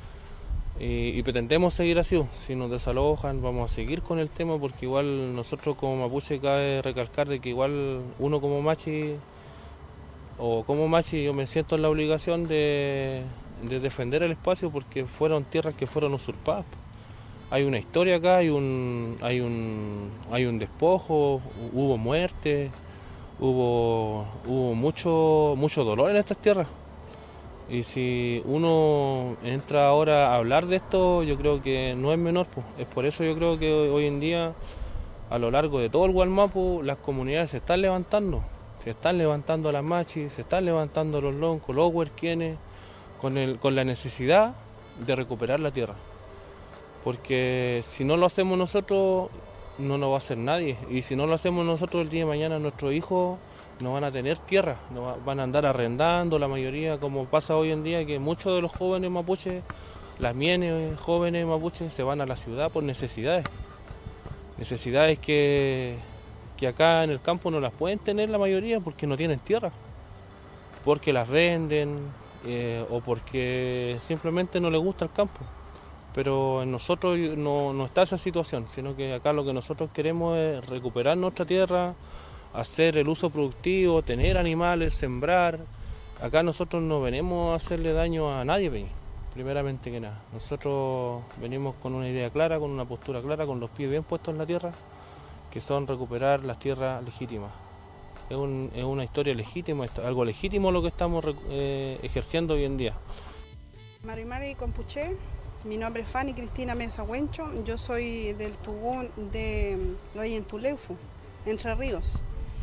Y, y pretendemos seguir así. Si nos desalojan vamos a seguir con el tema, porque igual nosotros como mapuche cabe recalcar de que igual uno como machi o como machi yo me siento en la obligación de, de defender el espacio, porque fueron tierras que fueron usurpadas. Hay una historia acá, hay un, hay un, hay un despojo, hubo muerte, hubo, hubo mucho, mucho dolor en estas tierras. Y si uno entra ahora a hablar de esto, yo creo que no es menor, pues. Es por eso yo creo que hoy en día, a lo largo de todo el Gualmapu, las comunidades se están levantando. Se están levantando las machis, se están levantando los loncos, los huerquienes, con, el, con la necesidad de recuperar la tierra. Porque si no lo hacemos nosotros, no nos va a hacer nadie. Y si no lo hacemos nosotros, el día de mañana nuestros hijos no van a tener tierra, no van a andar arrendando la mayoría, como pasa hoy en día, que muchos de los jóvenes mapuches, las mienes jóvenes mapuches, se van a la ciudad por necesidades. Necesidades que, que acá en el campo no las pueden tener la mayoría porque no tienen tierra, porque las venden eh, o porque simplemente no les gusta el campo. Pero en nosotros no, no está esa situación, sino que acá lo que nosotros queremos es recuperar nuestra tierra, hacer el uso productivo, tener animales, sembrar. Acá nosotros no venimos a hacerle daño a nadie, Peña, primeramente que nada. Nosotros venimos con una idea clara, con una postura clara, con los pies bien puestos en la tierra, que son recuperar las tierras legítimas. Es, un, es una historia legítima, algo legítimo lo que estamos eh, ejerciendo hoy en día. Marimari Compuché, mi nombre es Fanny Cristina Mesa Huencho, yo soy del Tugún de Reyentuleufu, Entre Ríos.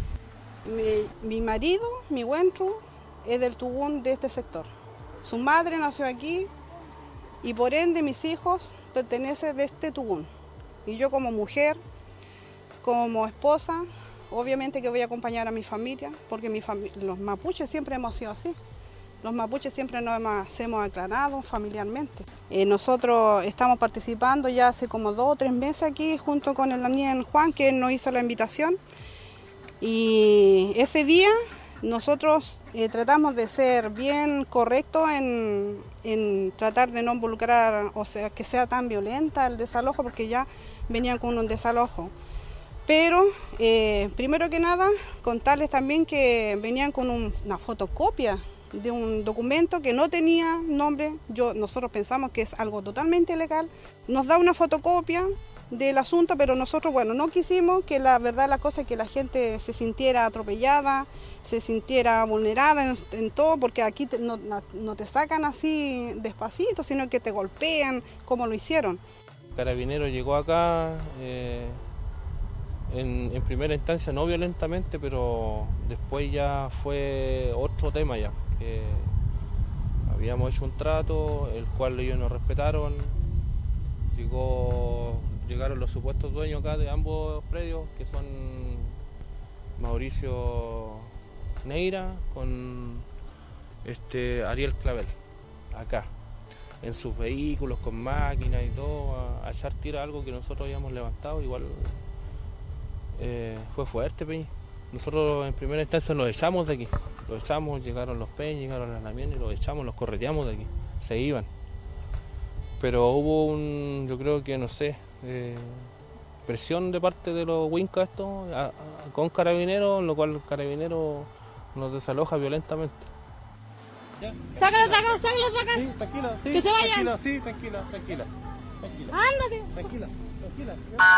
Mi, mi marido, mi Huentru, es del Tugún de este sector. Su madre nació aquí y por ende mis hijos pertenecen de este Tugún. Y yo como mujer, como esposa, obviamente que voy a acompañar a mi familia, porque mi fami- los mapuches siempre hemos sido así. Los mapuches siempre nos hemos, hemos aclarado familiarmente. Eh, nosotros estamos participando ya hace como dos o tres meses aquí junto con el Daniel Juan, que nos hizo la invitación. Y ese día nosotros eh, tratamos de ser bien correctos en, en tratar de no involucrar, o sea, que sea tan violenta el desalojo, porque ya venían con un desalojo. Pero, eh, primero que nada, contarles también que venían con un, una fotocopia de un documento que no tenía nombre. Yo, nosotros pensamos que es algo totalmente ilegal. Nos da una fotocopia del asunto, pero nosotros, bueno, no quisimos que la verdad la cosa es que la gente se sintiera atropellada, se sintiera vulnerada en, en todo, porque aquí te, no, no te sacan así despacito, sino que te golpean, como lo hicieron. Carabinero llegó acá eh, en, en primera instancia no violentamente, pero después ya fue otro tema ya, que habíamos hecho un trato, el cual ellos nos respetaron. Llegó, llegaron los supuestos dueños acá de ambos predios, que son Mauricio Neira con este Ariel Clavel, acá, en sus vehículos, con máquinas y todo, a, a echar tira algo que nosotros habíamos levantado. Igual eh, fue fuerte, Peña. Nosotros en primera instancia los echamos de aquí, los echamos, llegaron los Peñas, llegaron las Lamienes, los echamos, los correteamos de aquí, se iban. Pero hubo un, yo creo que, no sé, eh, presión de parte de los Wincas esto, a, a, con Carabineros, lo cual el Carabinero nos desaloja violentamente. Sácalos de acá, sácalos de acá. Sí, tranquila, sí, que se vayan. Tranquila, sí, tranquila, tranquila. Tranquila. Ándate. Tranquila, tranquila.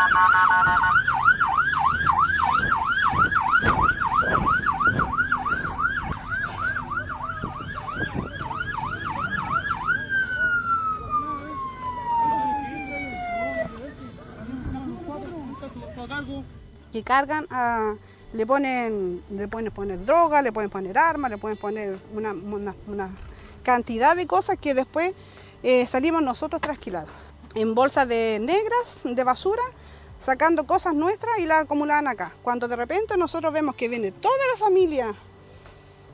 Que cargan, a, le ponen, le pueden poner droga, le pueden poner armas, le pueden poner una, una, una cantidad de cosas que después eh, salimos nosotros trasquilados. En bolsas de negras, de basura, sacando cosas nuestras y las acumulaban acá. Cuando de repente nosotros vemos que viene toda la familia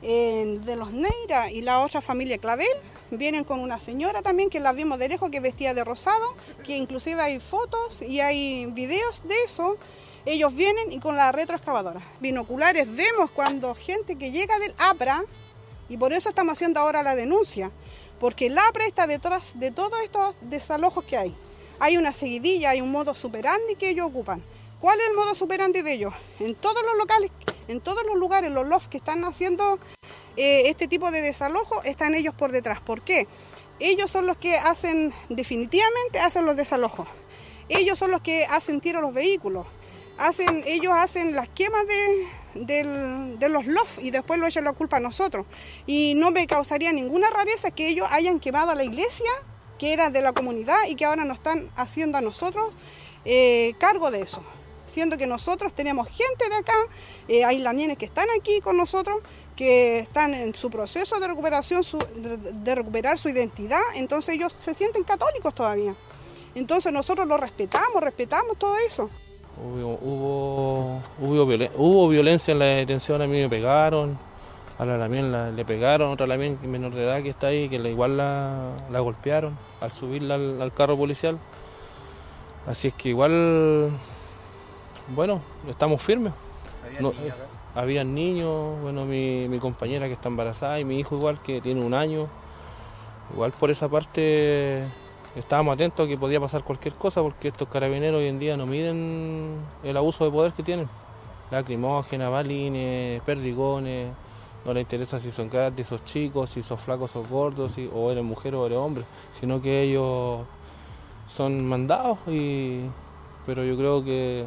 eh, de los Neira y la otra familia Clavel. Vienen con una señora también que la vimos de lejos, que vestía de rosado, que inclusive hay fotos y hay videos de eso. Ellos vienen y con la retroexcavadora. Binoculares vemos cuando gente que llega del APRA, y por eso estamos haciendo ahora la denuncia, porque el APRA está detrás de todos estos desalojos que hay. Hay una seguidilla, hay un modo superandi que ellos ocupan. ¿Cuál es el modo superandi de ellos? En todos los locales, en todos los lugares, los lofts que están haciendo eh, este tipo de desalojo, están ellos por detrás. ¿Por qué? Ellos son los que hacen, definitivamente hacen los desalojos. Ellos son los que hacen tiro a los vehículos. Hacen, ellos hacen las quemas de, del, de los lofts y después lo echan la culpa a nosotros. Y no me causaría ninguna rareza que ellos hayan quemado a la iglesia, que era de la comunidad, y que ahora nos están haciendo a nosotros eh, cargo de eso. Siendo que nosotros tenemos gente de acá, eh, hay lamienes que están aquí con nosotros, que están en su proceso de recuperación, su, de, de recuperar su identidad, entonces ellos se sienten católicos todavía. Entonces nosotros los respetamos, respetamos todo eso. Hubo, hubo, hubo, violen, hubo violencia en la detención, a mí me pegaron, a la lamien la, le pegaron, otra lamien menor de edad que está ahí, que la, igual la, la golpearon al subirla al, al carro policial. Así es que igual... Bueno, estamos firmes. ¿Había no, niños, eh, habían niños, bueno, mi, mi compañera que está embarazada y mi hijo igual que tiene un año. Igual por esa parte estábamos atentos a que podía pasar cualquier cosa, porque estos carabineros hoy en día no miden el abuso de poder que tienen. Lacrimógenas, balines, perdigones, no les interesa si son grandes, si son chicos, si son flacos o gordos, si, o eres mujer o eres hombre, sino que ellos son mandados, y, pero yo creo que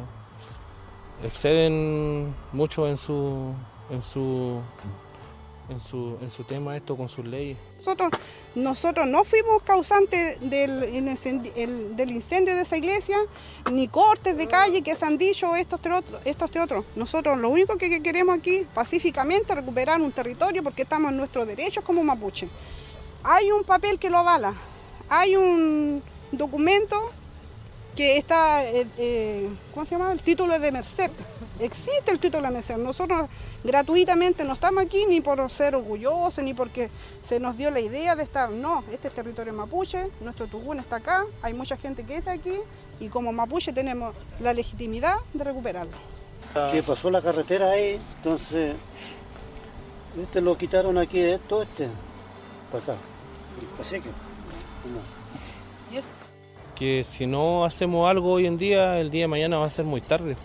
exceden mucho en su en su en su en su tema esto con sus leyes. Nosotros nosotros no fuimos causantes del, el, del incendio de esa iglesia, ni cortes de calle que se han dicho estos de otros, estos de otros. Nosotros lo único que queremos aquí pacíficamente recuperar un territorio, porque estamos en nuestros derechos como mapuche. Hay un papel que lo avala, hay un documento que está, eh, eh, ¿cómo se llama? El título de merced. Existe el título de merced. Nosotros gratuitamente no estamos aquí ni por ser orgullosos, ni porque se nos dio la idea de estar. No, este es territorio mapuche, nuestro tugún está acá, hay mucha gente que está aquí, y como mapuche tenemos la legitimidad de recuperarlo. Que pasó la carretera ahí, entonces, este lo quitaron aquí de esto, este, para acá, así que, no. Que si no hacemos algo hoy en día, el día de mañana va a ser muy tarde.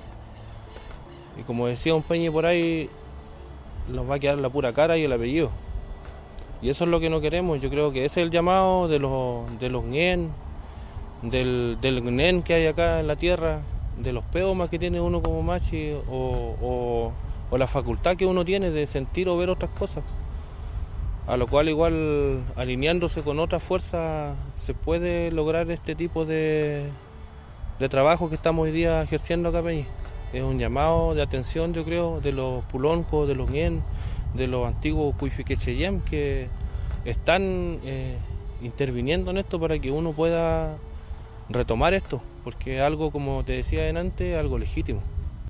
Y como decía un peñe por ahí, nos va a quedar la pura cara y el apellido. Y eso es lo que no queremos. Yo creo que ese es el llamado de los de los Ngen, del, del Nen que hay acá en la tierra, de los peomas que tiene uno como machi, o, o, o la facultad que uno tiene de sentir o ver otras cosas. A lo cual igual, alineándose con otras fuerzas, se puede lograr este tipo de, de trabajo que estamos hoy día ejerciendo acá, Peñi. Es un llamado de atención, yo creo, de los puloncos, de los Ngen, de los antiguos Cuifiquecheyem, que están eh, interviniendo en esto para que uno pueda retomar esto, porque es algo, como te decía antes, algo legítimo.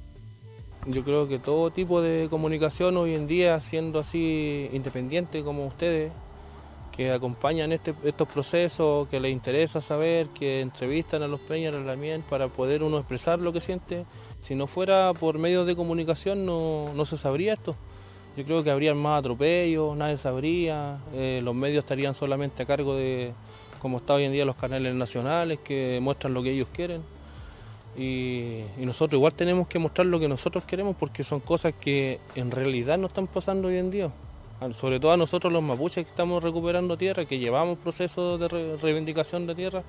Yo creo que todo tipo de comunicación hoy en día, siendo así independiente como ustedes, que acompañan este, estos procesos, que les interesa saber, que entrevistan a los peñas, a la lamien, para poder uno expresar lo que siente. Si no fuera por medios de comunicación no, no se sabría esto. Yo creo que habrían más atropellos, nadie sabría, eh, los medios estarían solamente a cargo de, como está hoy en día, los canales nacionales que muestran lo que ellos quieren. Y, y nosotros igual tenemos que mostrar lo que nosotros queremos, porque son cosas que en realidad no están pasando hoy en día. Sobre todo a nosotros los mapuches que estamos recuperando tierra, que llevamos procesos de re reivindicación de tierra.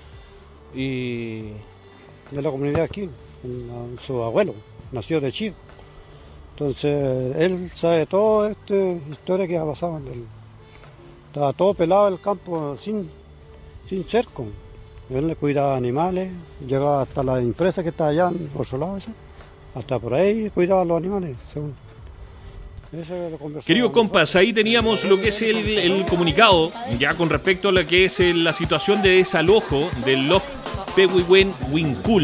Y de la comunidad aquí, su abuelo nació de Chido. Entonces él sabe toda esta historia que ha pasado en él. Estaba todo pelado el campo sin, sin cerco. Él le cuidaba animales, llegaba hasta la empresa que está allá en otro lado, ese, hasta por ahí cuidaba los animales, según. Queridos compas, ahí teníamos lo que es el, el comunicado, ya con respecto a lo que es la situación de desalojo del loft Pehuehuen Huincul,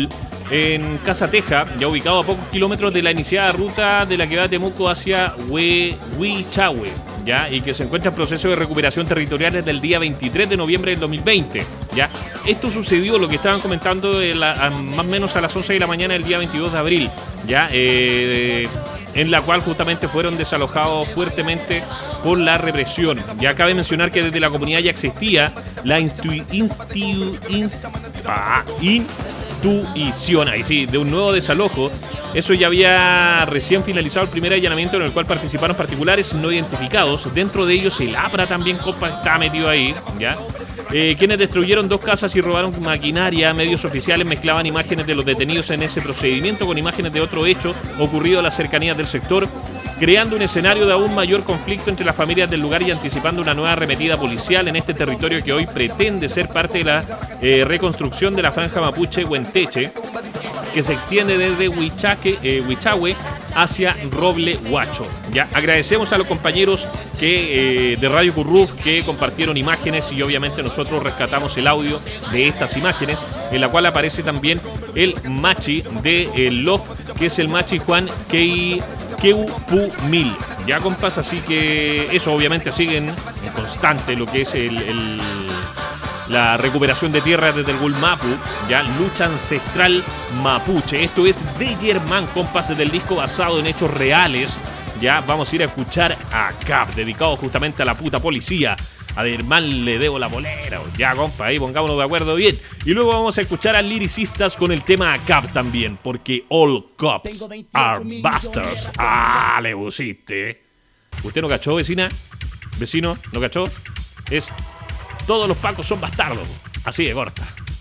en Casa Teja, ya ubicado a pocos kilómetros de la iniciada ruta de la que va de Temuco hacia Hue- Huichahue, ya, y que se encuentra en proceso de recuperación territorial desde el día veintitrés de noviembre del dos mil veinte. Ya. Esto sucedió, lo que estaban comentando, en la, a, más o menos a las once de la mañana del día veintidós de abril, ya, eh, en la cual justamente fueron desalojados fuertemente por la represión. Ya cabe mencionar que desde la comunidad ya existía la instu, instu, inst, ah, intuición, ahí sí, de un nuevo desalojo. Eso ya había recién finalizado el primer allanamiento en el cual participaron particulares no identificados. Dentro de ellos el APRA también, compa, está metido ahí, ¿ya? Eh, quienes destruyeron dos casas y robaron maquinaria. Medios oficiales mezclaban imágenes de los detenidos en ese procedimiento con imágenes de otro hecho ocurrido a las cercanías del sector, creando un escenario de aún mayor conflicto entre las familias del lugar y anticipando una nueva arremetida policial en este territorio que hoy pretende ser parte de la eh, reconstrucción de la franja mapuche Huenteche, que se extiende desde Huichaque, eh, Huichahue hacia Roble Huacho. Ya agradecemos a los compañeros que eh, de Radio Curruf que compartieron imágenes y obviamente nosotros rescatamos el audio de estas imágenes, en la cual aparece también el machi de eh, Love, que es el machi Juan Kei Keupu Mil. Ya, compas, así que eso obviamente siguen en constante lo que es el, el la recuperación de tierra desde el Gulmapu, ya, lucha ancestral mapuche. Esto es de Germán, compas, del disco basado en hechos reales. Ya vamos a ir a escuchar a Cap, dedicado justamente a la puta policía. A Germán le debo la bolera. Ya, compa, ahí pongámonos de acuerdo bien. Y luego vamos a escuchar a Lyricistas con el tema a Cap también, porque all cops are bastards. Ah, le pusiste. ¿Usted no cachó, vecina? ¿Vecino? ¿No cachó? Es... Todos los pacos son bastardos. Así de corta.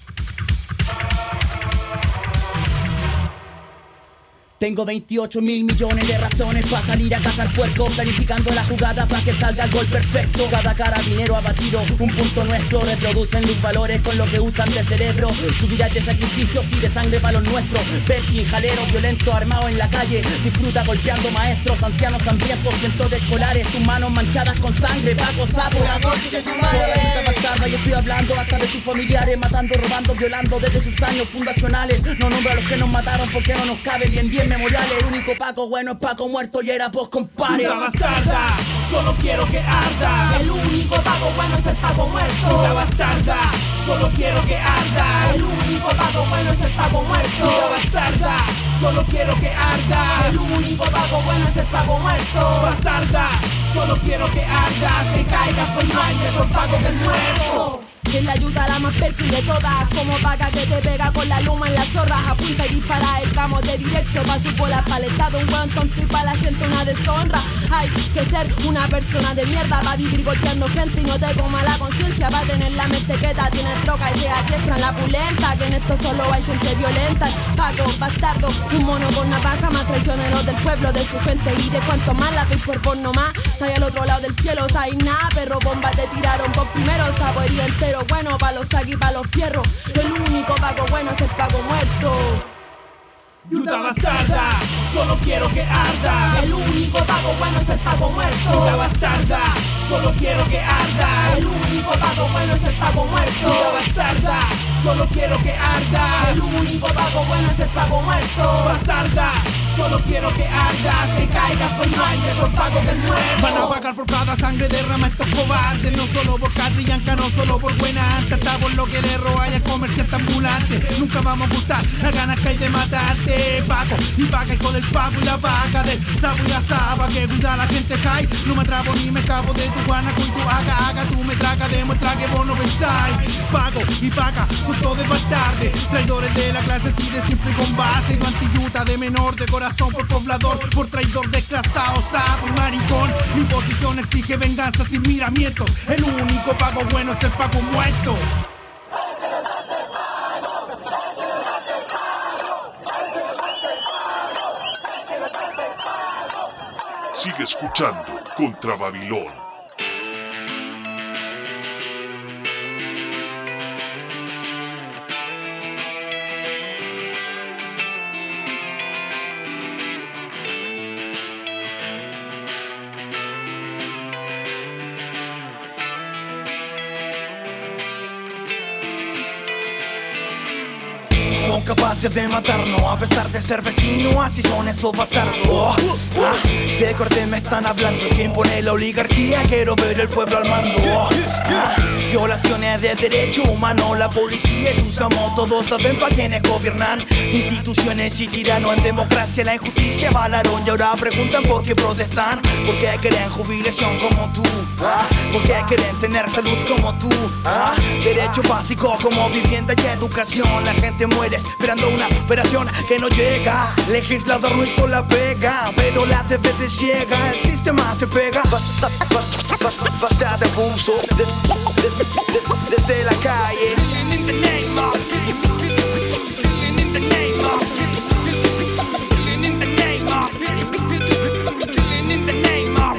Tengo veintiocho mil millones de razones para salir a cazar puerco, planificando la jugada para que salga el gol perfecto. Cada carabinero abatido, un punto nuestro. Reproducen los valores con lo que usan de cerebro. Su vida es de sacrificios y de sangre para los nuestros. Berkin, jalero, violento, armado en la calle. Disfruta golpeando maestros, ancianos hambrientos, cientos de escolares. Tus manos manchadas con sangre, Paco Sapo. Toda la puta bastarda, yo estoy hablando hasta de tus familiares. Matando, robando, violando desde sus años fundacionales. No nombro a los que nos mataron porque no nos cabe bien bien memoriales. El único Paco bueno es Paco muerto y era vos, compadre. Puta bastarda, solo quiero que arda. El único Paco bueno es el Paco muerto. Puta bastarda, solo quiero que arda. El único Paco bueno es el Paco muerto. Puta bastarda, solo quiero que ardas. El único Paco bueno es el Paco muerto. Bastarda, solo quiero que ardas. Que caigas por no hay mejor Paco que el muerto. Es la ayuda la más perkin de todas. Como vaca que te pega con la luma en las zorras. Apunta y dispara el camo de directo. Pa' su bola paletado, un hueón tonto y pa' la gente una deshonra. Hay que ser una persona de mierda. Va a vivir golpeando gente y no te coma la conciencia. Va a tener la mente quieta, tienes droga y te adiestran la pulenta. Que en esto solo hay gente violenta. Paco, bastardo, un mono con navaja. Más traicionero del pueblo, de su gente y de cuanto más la veis por vos nomás. Está ahí al otro lado del cielo, hay nada. Perro bomba te tiraron por primero, saborío entero. Bueno, pa' los saquis y pa' los fierros. El único Paco bueno es el Paco muerto. Puta bastarda, solo quiero que arda. El único Paco bueno es el Paco muerto. Puta bastarda, solo quiero que arda. El único Paco bueno es el Paco muerto. Puta bastarda, solo quiero que arda. El único Paco bueno es el Paco muerto. Bastarda, solo quiero que ardas. Que caigas por no hay mejor Paco que el muerto. Van a pagar por cada sangre derrama estos cobardes. No solo por Catrillanca, no solo por buena arte. Hasta por lo que le roba y al comerciante ambulante. Nunca vamos a gustar las ganas que hay de matarte. Paco y vaca, hijo del Paco y la vaca del sapo y la zapa. Que cuida a la gente high. No me atrapo ni me escapo de tu guanaco y tu haga, haga, tú me tragas, demuestra que vos no pensáis. Paco y vaca son todos bastardes. Traidores de la clase así de simple y con base. No antiyuta de menor de corazón por poblador, por traidor desclasado, sapo y maricón. Mi posición exige venganza sin miramientos. El único Paco bueno es el Paco muerto. Sigue escuchando Contra Babilón. Son capaces de matarnos a pesar de ser vecinos, así son esos bastardos. Ah, ¿de corte me están hablando? ¿Quién pone la oligarquía? Quiero ver el pueblo al mando. Ah, violaciones de derechos humanos, la policía y sus amos, todos saben pa' quienes gobiernan. Instituciones y tiranos en democracia, la injusticia valaron y ahora preguntan por qué protestan. ¿Por qué quieren jubilación como tú? Ah, ¿por qué quieren tener salud como tú? Ah, derechos básicos como vivienda y educación. La gente muere esperando una operación que no llega. Legislador no hizo la pega, pero la T V te ciega, el sistema te pega. Basta, basta, basta, basta de abuso desde, desde, desde la calle. In the name of, in the name of, in the name of, in the name of.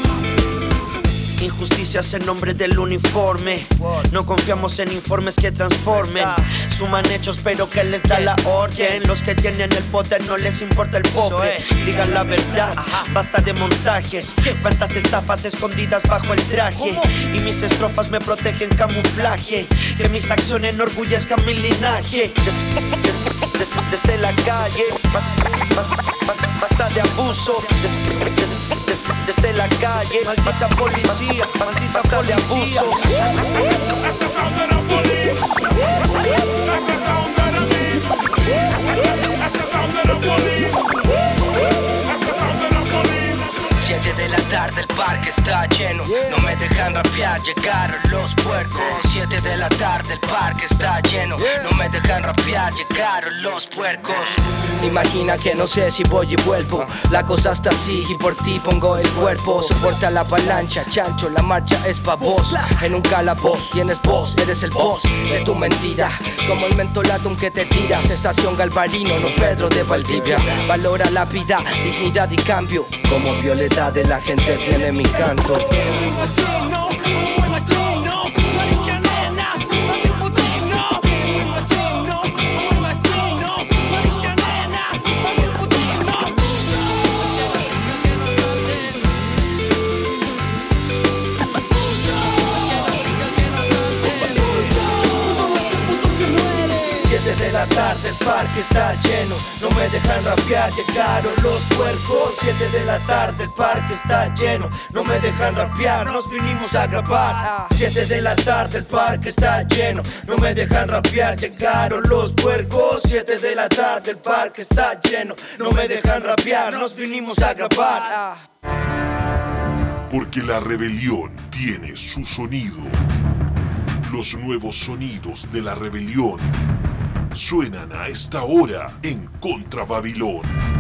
Injusticias en nombre del uniforme. No confiamos en informes que transformen. Suman hechos pero que les da la orden. Los que tienen el poder no les importa el pobre. Digan la verdad, basta de montajes. Cuántas estafas escondidas bajo el traje. Y mis estrofas me protegen camuflaje. Que mis acciones enorgullezcan mi linaje. Desde, desde, desde la calle, basta de abuso. Desde, desde, desde la calle, maldita policía, maldita por de abuso. That's the sound of the police. That's the sound of the beast. That's the sound of the police. That's the sound of the police. Siete de la tarde el parque está lleno. No me dejan rapear, llegaron los puercos. Siete de la tarde el parque está lleno. No me dejan rapear, llegaron los puercos. Imagina que no sé si voy y vuelvo. La cosa está así y por ti pongo el cuerpo. Soporta la avalancha, chancho, la marcha es pa' vos. En un calaboz, tienes voz, eres el boss de tu mentira. Como el mentolatum que te tiras. Estación Galvarino, no Pedro de Valdivia. Valora la vida, dignidad y cambio. Como Violeta de la gente tiene mi canto. De la tarde el parque está lleno, no me dejan rapear, llegaron los puercos. Siete de la tarde el parque está lleno, no me dejan rapear, nos vinimos a grabar. Siete de la tarde el parque está lleno, no me dejan rapear, llegaron los puercos. Siete de la tarde el parque está lleno, no me dejan rapear, nos vinimos a grabar. Porque la rebelión tiene su sonido. Los nuevos sonidos de la rebelión suenan a esta hora en Contra Babilón.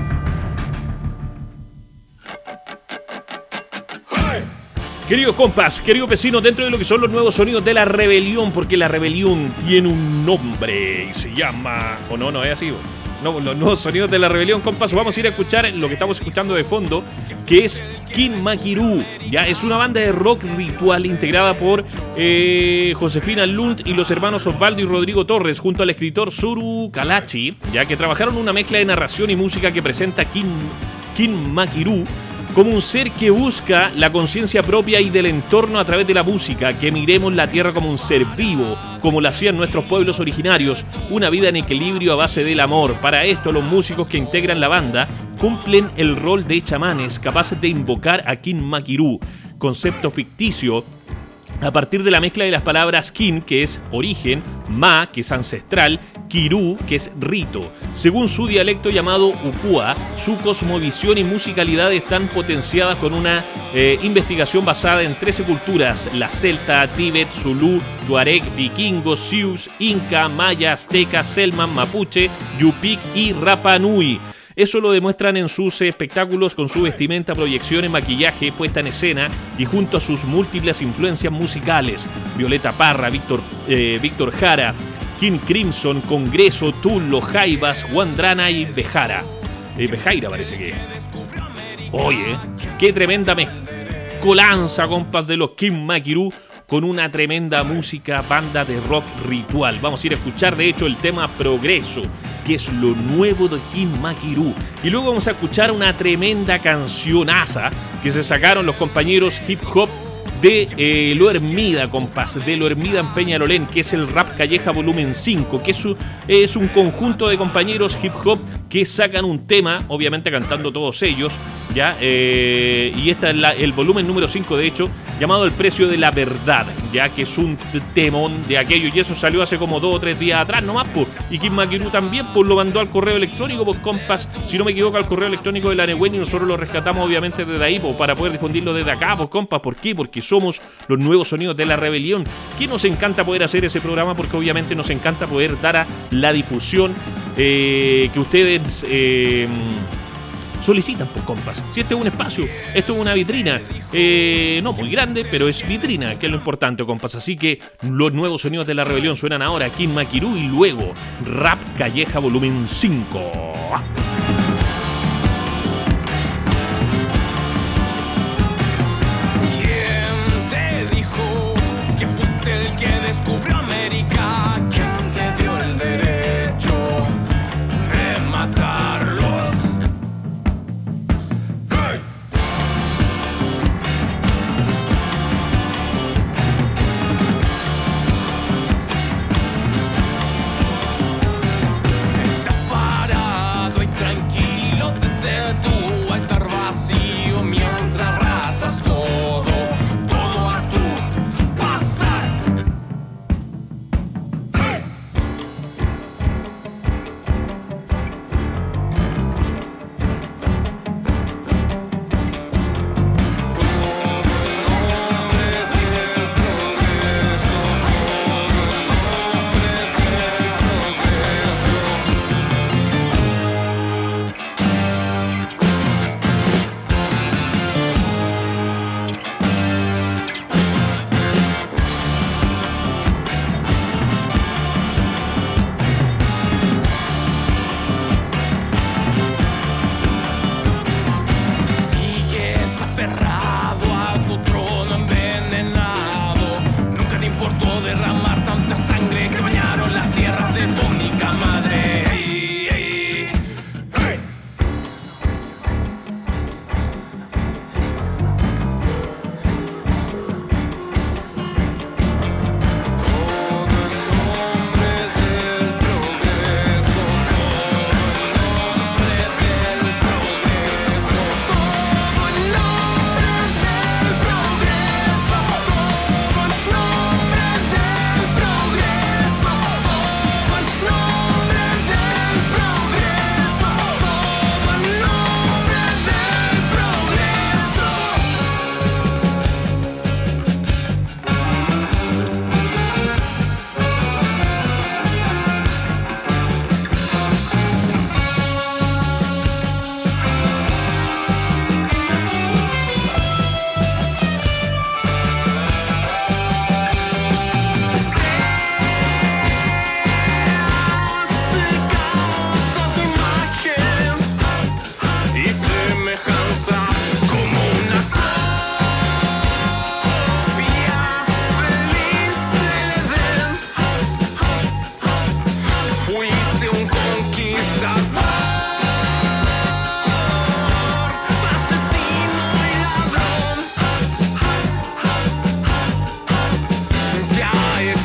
Queridos compas, queridos vecinos, dentro de lo que son los nuevos sonidos de la rebelión, porque la rebelión tiene un nombre y se llama... ¿O no? No es así. No, los nuevos sonidos de la rebelión, compas, vamos a ir a escuchar lo que estamos escuchando de fondo, que es Kin Makiru. Ya es una banda de rock ritual integrada por eh, Josefina Lund y los hermanos Osvaldo y Rodrigo Torres, junto al escritor Suru Kalachi, ya que trabajaron una mezcla de narración y música que presenta Kin, Kin Makiru como un ser que busca la conciencia propia y del entorno a través de la música, que miremos la tierra como un ser vivo, como lo hacían nuestros pueblos originarios, una vida en equilibrio a base del amor. Para esto, los músicos que integran la banda cumplen el rol de chamanes, capaces de invocar a Kin Makiru, concepto ficticio a partir de la mezcla de las palabras Kin, que es origen, Ma, que es ancestral, Kiru, que es rito. Según su dialecto llamado Ukua, su cosmovisión y musicalidad están potenciadas con una eh, investigación basada en trece culturas: la celta, Tíbet, Zulú, Tuareg, vikingo, Sioux, Inca, Maya, Azteca, Selman, Mapuche, Yupik y Rapa Nui. Eso lo demuestran en sus espectáculos con su vestimenta, proyecciones, maquillaje, puesta en escena y junto a sus múltiples influencias musicales: Violeta Parra, Víctor, eh, Víctor Jara, King Crimson, Congreso, Tullo, Jaivas, Wandrana y Bejara. Eh, Bejaira parece que. Oye, qué tremenda mezcolanza, compas, de los Kin Makiru con una tremenda música, banda de rock ritual. Vamos a ir a escuchar, de hecho, el tema Progreso, que es lo nuevo de Kin Makiru. Y luego vamos a escuchar una tremenda cancionaza que se sacaron los compañeros hip hop de eh, Lo Hermida, compas, de Lo Hermida en Peñalolén, que es el Rap Calleja volumen cinco, que es un, es un conjunto de compañeros hip hop que sacan un tema, obviamente cantando todos ellos, ya, eh, y este es la, el volumen número cinco, de hecho, llamado El Precio de la Verdad, ya, que es un temón de aquello, y eso salió hace como dos o tres días atrás nomás, pues, y Kim Maquirú también, pues, lo mandó al correo electrónico, pues, compas, si no me equivoco, al correo electrónico de la Nehuen, y nosotros lo rescatamos obviamente desde ahí, pues, para poder difundirlo desde acá, pues, compas. ¿Por qué? Porque somos los nuevos sonidos de la rebelión, que nos encanta poder hacer ese programa, porque obviamente nos encanta poder dar a la difusión eh, que ustedes eh, solicitan, por compas. Si este es un espacio, esto es una vitrina, eh, no muy grande, pero es vitrina, que es lo importante, compas. Así que los nuevos sonidos de la rebelión suenan ahora, Kim Maquirú, y luego Rap Calleja volumen cinco. ¿Quién te dijo que fuiste el que descubrió América? ¿Quién te dio el derecho de matarlos? ¡Hey! Estás parado y tranquilo desde tu altar vacío mientras razas todo, todo a tu pasar. Sigues aferrado a tu trono envenenado. Nunca te importó derramar tanta sangre que bañaron las tierras de tu única madre. Ey, ey, ey. Y semejanza como una copia feliz del Edén. Fuiste un conquistador, asesino y ladrón. Ya es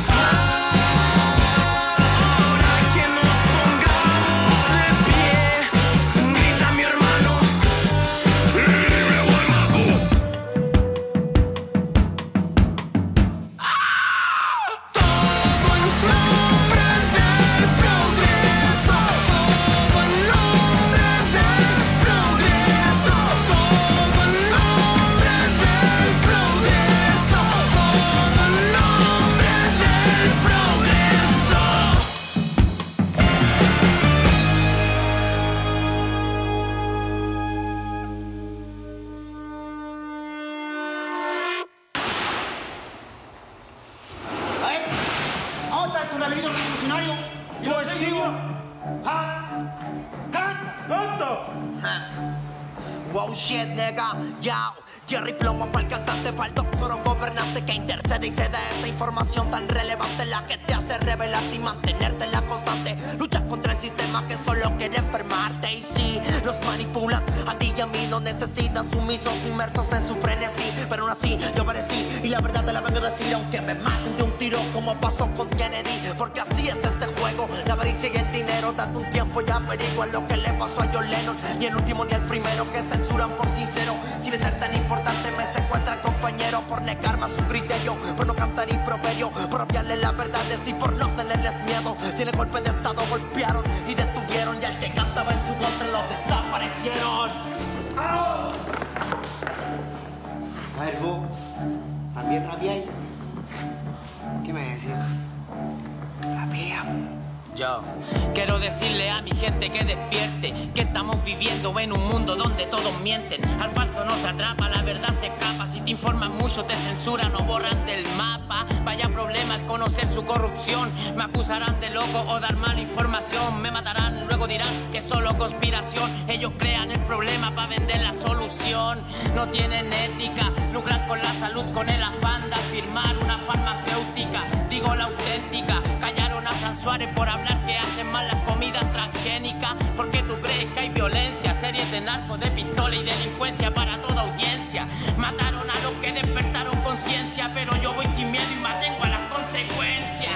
hora que nos pongamos de pie. Grita mi hermano, libre Guaymapu. Todo en nombre del progreso, todo en nombre del progreso, todo en nombre del progreso, todo en nombre del progreso. ¿Dónde está tu rebelión revolucionario? Yo sigo. ¿Ah? ¿Qué? ¿Tonto? Wow shit, nigga, yo, Tierra y plomo para el cantante, para el doctor o gobernante que intercede y cede esa información tan relevante, la que te hace revelarte y mantenerte en la constante. Luchas contra el sistema que solo quiere enfermarte. Y sí, los manipulan, a ti y a mí nos necesitan sumisos, inmersos en su frenesí. Pero aún así yo aparecí y la verdad te la vengo a decir, aunque me maten de un tiro como pasó con Kennedy. Porque así es este juego, la avaricia y el dinero. Date un tiempo y averigua lo que le pasó a John Lennon. Ni el último ni el primero que censuran por sincero. Sin ser tan importante me secuestran compañero por negarme a su criterio, por no cantar improperio, por obviarle la verdad y por no tenerles miedo. Si en el golpe de estado golpearon y detuvieron, y al que cantaba en su contra lo desaparecieron. ¡Oh! A ver, vos, ¿también rabiáis? ¿Qué me decís? Rabia. Yo quiero decirle a mi gente que despierte, que estamos viviendo en un mundo donde todos mienten. Al falso no se atrapa, la verdad se escapa. Si te informan mucho te censuran o borran del mapa. Vaya problema al conocer su corrupción. Me acusarán de loco o dar mala información. Me matarán, luego dirán que es solo conspiración. Ellos crean el problema para vender la solución. No tienen ética, lucran con la salud con el afán de afirmar una farmacéutica. Digo la auténtica, callaron a Fran Suárez por hablar que hacen mal las comidas transgénicas. Porque tú crees que hay violencia, series de narcos, de pistola y delincuencia para toda audiencia. Mataron a los que despertaron conciencia, pero yo voy sin miedo y mantengo a las consecuencias.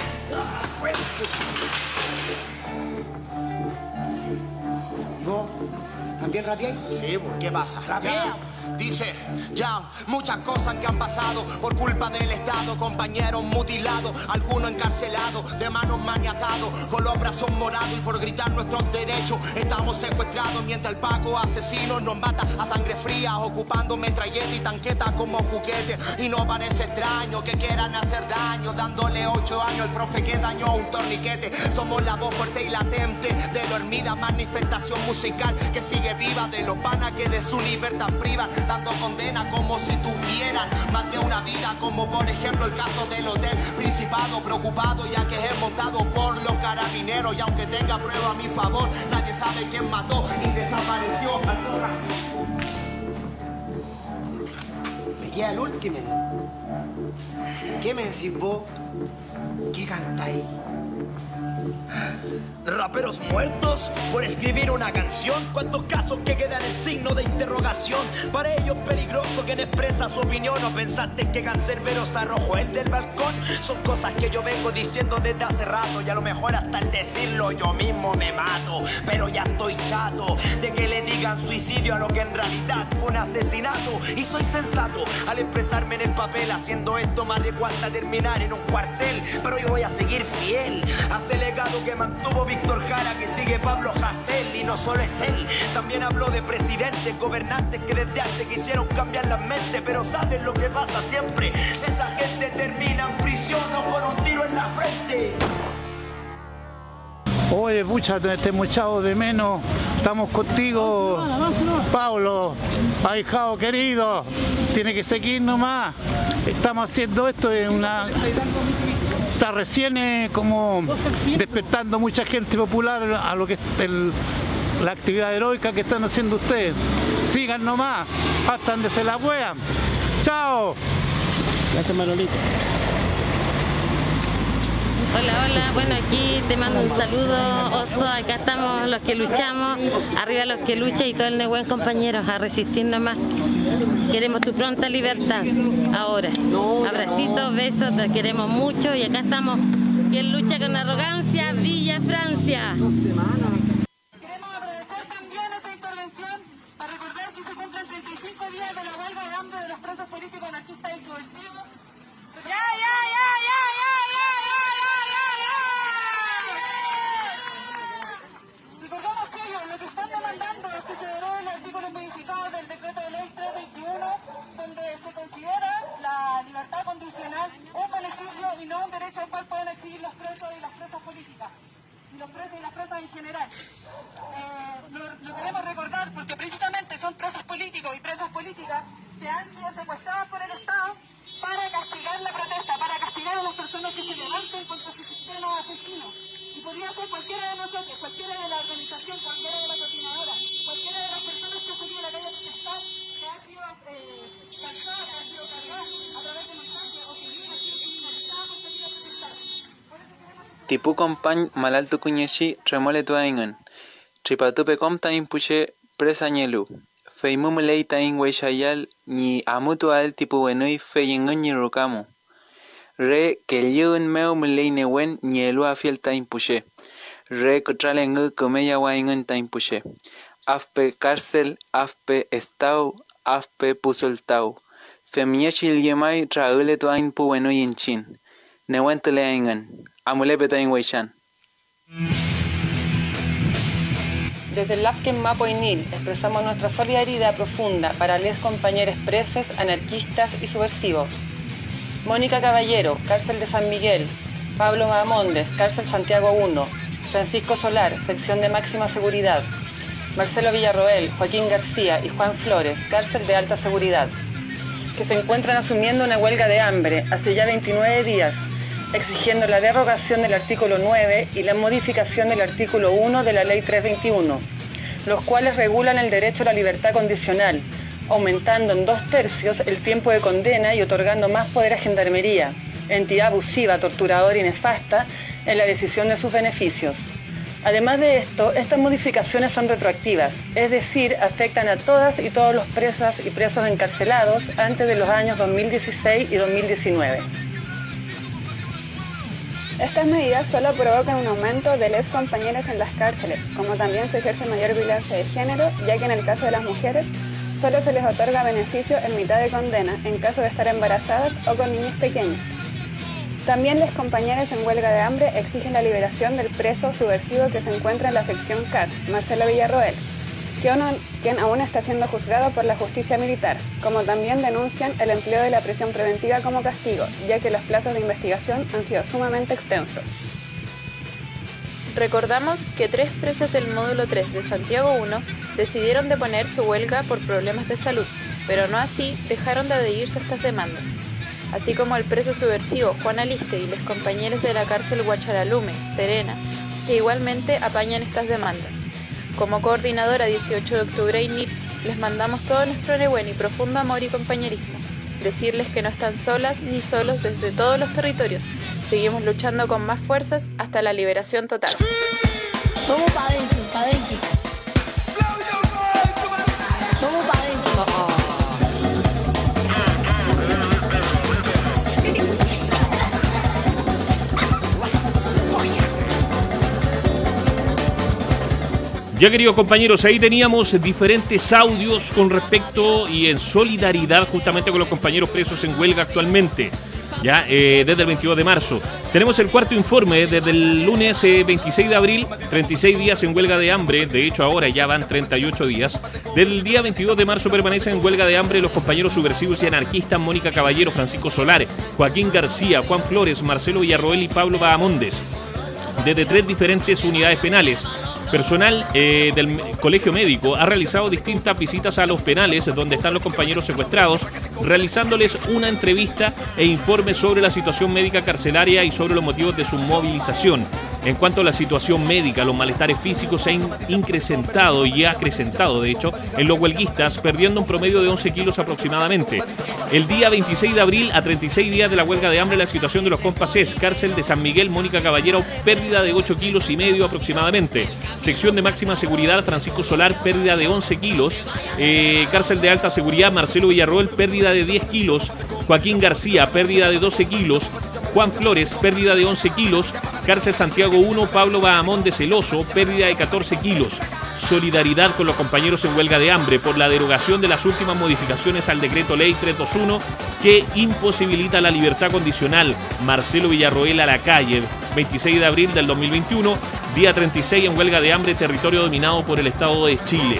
¿Vos también rabiáis? Sí, ¿qué pasa? Rabia. Dice, ya, muchas cosas que han pasado por culpa del Estado. Compañeros mutilados, algunos encarcelados, de manos maniatados, con los brazos morados. Y por gritar nuestros derechos estamos secuestrados, mientras el Paco asesino nos mata a sangre fría, ocupando metralletas y tanquetas como juguetes. Y no parece extraño que quieran hacer daño, dándole ocho años al profe que dañó un torniquete. Somos la voz fuerte y latente de la dormida manifestación musical que sigue viva, de los panas que de su libertad privan, dando condena como si tuvieran más de una vida, como por ejemplo el caso del Hotel Principado. Preocupado ya que es montado por los carabineros, y aunque tenga prueba a mi favor, nadie sabe quién mató y desapareció al porra. Me queda el último. ¿Qué me decís vos? ¿Qué cantáis? Raperos muertos por escribir una canción. ¿Cuántos casos que quedan en signo de interrogación? Para ellos peligroso quien expresa su opinión. ¿O pensaste que Cancerbero se arrojó el del balcón? Son cosas que yo vengo diciendo desde hace rato, y a lo mejor hasta al decirlo yo mismo me mato. Pero ya estoy chato de que le digan suicidio a lo que en realidad fue un asesinato. Y soy sensato al expresarme en el papel, haciendo esto más de cuanta terminar en un cuartel. Pero yo voy a seguir fiel a ese legado que mantuvo Víctor Jara, que sigue Pablo Hasél. Y no solo es él, también habló de presidentes, gobernantes que desde antes quisieron cambiar la mente. Pero ¿saben lo que pasa siempre? Esa gente termina en prisión o por un tiro en la frente. Oye, pucha, te hemos echado de menos. Estamos contigo, Pablo, ahijado querido. Tiene que seguir nomás. Estamos haciendo esto en una... Está recién eh, como despertando mucha gente popular a lo que es el, la actividad heroica que están haciendo ustedes. Sigan nomás, hasta donde se la puedan. ¡Chao! Gracias, Manolito. Hola, hola, bueno, aquí te mando un saludo, Oso, acá estamos los que luchamos, arriba los que luchan y todo el buen compañeros, a resistir nomás. Queremos tu pronta libertad, ahora. Abracitos, besos, te queremos mucho y acá estamos. Quien lucha con arrogancia, Villa Francia. Queremos aprovechar también esta intervención para recordar que se cumplen treinta y cinco días de la huelga de hambre de los presos políticos anarquistas y subversivos. ¡Ya, ya, ya, ya, ya, ya, ya! Recordamos que ellos lo que están demandando es que se derogue el artículo modificado del decreto de ley trescientos veintiuno, donde se considera la libertad condicional un beneficio y no un derecho al cual pueden exigir los presos y las presas políticas, y los presos y las presas en general. Eh, lo, lo queremos recordar porque precisamente son presos políticos y presas políticas que han sido secuestradas por el Estado para castigar la protesta, para castigar a las personas que se levanten contra su sistema asesino. Y podría ser cualquiera de nosotros, cualquiera de la organización, cualquiera de las coordinadoras, cualquiera de las personas que han salido a la calle a protestar, que han sido eh, tipu company malaltu kunyeshi remole tuaingan. Tripatupe com tain puche presa nyelu. Feimumulei tain weishayal ni amutual tipu wenui feyingan ni rokamu. Re kelyun meu mulei newen nyelu afiel tain puche. Re kutralengu kumeya waingan tain puche. Afpe cárcel, afpe estau, afpe pusultau. Femiechil yemai traule tuain pu wenui inchin. Newen tuleaingan. Amulepe tain weishan. Desde el Lafken Mapo y Nil expresamos nuestra solidaridad profunda para les compañeros presos, anarquistas y subversivos. Mónica Caballero, cárcel de San Miguel. Pablo Bahamondes, cárcel Santiago uno. Francisco Solar, sección de máxima seguridad. Marcelo Villarroel, Joaquín García y Juan Flores, cárcel de alta seguridad, que se encuentran asumiendo una huelga de hambre hace ya veintinueve días, exigiendo la derogación del artículo nueve y la modificación del artículo uno de la Ley trescientos veintiuno, los cuales regulan el derecho a la libertad condicional, aumentando en dos tercios el tiempo de condena y otorgando más poder a Gendarmería, entidad abusiva, torturadora y nefasta, en la decisión de sus beneficios. Además de esto, estas modificaciones son retroactivas, es decir, afectan a todas y todos los presas y presos encarcelados antes de los años dos mil dieciséis y dos mil diecinueve. Estas medidas solo provocan un aumento de les compañeras en las cárceles, como también se ejerce mayor violencia de género, ya que en el caso de las mujeres solo se les otorga beneficio en mitad de condena en caso de estar embarazadas o con niños pequeños. También les compañeras en huelga de hambre exigen la liberación del preso subversivo que se encuentra en la sección C A S, Marcelo Villarroel, quien aún está siendo juzgado por la justicia militar, como también denuncian el empleo de la prisión preventiva como castigo, ya que los plazos de investigación han sido sumamente extensos. Recordamos que tres presos del módulo tres de Santiago uno decidieron deponer su huelga por problemas de salud, pero no así dejaron de adherirse a estas demandas, así como el preso subversivo Juan Aliste y los compañeros de la cárcel Huacharalume, Serena, que igualmente apañan estas demandas. Como coordinadora dieciocho de octubre y N I P, les mandamos todo nuestro nehuen y profundo amor y compañerismo. Decirles que no están solas ni solos desde todos los territorios. Seguimos luchando con más fuerzas hasta la liberación total. Vamos para adentro, para adentro. Vamos para adentro. Ya, queridos compañeros, ahí teníamos diferentes audios con respecto y en solidaridad justamente con los compañeros presos en huelga actualmente, ya eh, desde el veintidós de marzo. Tenemos el cuarto informe desde el lunes eh, veintiséis de abril, treinta y seis días en huelga de hambre, de hecho ahora ya van treinta y ocho días. Desde el día veintidós de marzo permanecen en huelga de hambre los compañeros subversivos y anarquistas Mónica Caballero, Francisco Solar, Joaquín García, Juan Flores, Marcelo Villarroel y Pablo Bahamondes, desde tres diferentes unidades penales. Personal eh, del Colegio Médico ha realizado distintas visitas a los penales donde están los compañeros secuestrados, realizándoles una entrevista e informe sobre la situación médica carcelaria y sobre los motivos de su movilización. En cuanto a la situación médica, los malestares físicos se han incrementado y ha acrecentado, de hecho, en los huelguistas, perdiendo un promedio de once kilos aproximadamente. El día veintiséis de abril, a treinta y seis días de la huelga de hambre, la situación de los compas es: cárcel de San Miguel, Mónica Caballero, pérdida de ocho kilos y medio aproximadamente. Sección de máxima seguridad, Francisco Solar, pérdida de once kilos. Eh, cárcel de alta seguridad, Marcelo Villarroel, pérdida de diez kilos. Joaquín García, pérdida de doce kilos. Juan Flores, pérdida de once kilos. Cárcel Santiago uno, Pablo Bahamondes El Oso, pérdida de catorce kilos. Solidaridad con los compañeros en huelga de hambre por la derogación de las últimas modificaciones al decreto ley trescientos veintiuno que imposibilita la libertad condicional. Marcelo Villarroel a la calle, veintiséis de abril del dos mil veintiuno, día treinta y seis en huelga de hambre, territorio dominado por el Estado de Chile.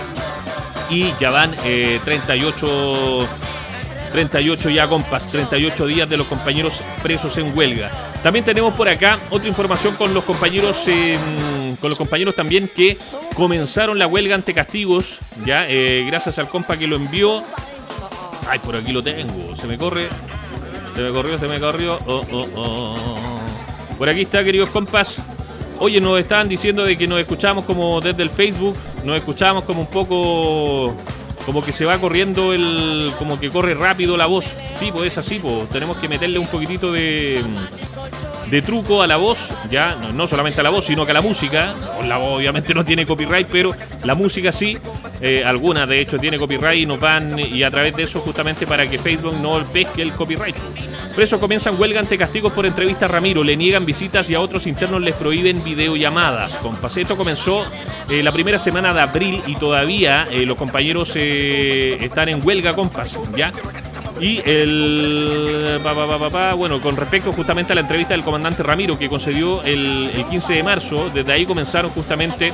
Y ya van eh, treinta y ocho... treinta y ocho ya, compas, treinta y ocho días de los compañeros presos en huelga. También tenemos por acá otra información con los compañeros eh, con los compañeros también que comenzaron la huelga ante castigos, ya, eh, gracias al compa que lo envió. Ay, por aquí lo tengo, se me corre, se me corrió, se me corrió. Oh, oh, oh. Por aquí está, queridos compas. Oye, nos estaban diciendo de que nos escuchamos como desde el Facebook, nos escuchamos como un poco... como que se va corriendo el... como que corre rápido la voz. Sí, pues es así, pues tenemos que meterle un poquitito de... de truco a la voz, ya no, no solamente a la voz, sino que a la música. La voz obviamente no tiene copyright, pero la música sí. Eh, algunas de hecho tiene copyright y nos van, y a través de eso justamente para que Facebook no pesque el copyright. Presos comienzan huelga ante castigos por entrevista a Ramiro, le niegan visitas y a otros internos les prohíben videollamadas. Con Paceto comenzó eh, la primera semana de abril y todavía eh, los compañeros eh, están en huelga, compas, ¿ya? Y el pa, pa, pa, pa, pa, bueno, con respecto justamente a la entrevista del comandante Ramiro que concedió el, el quince de marzo, desde ahí comenzaron justamente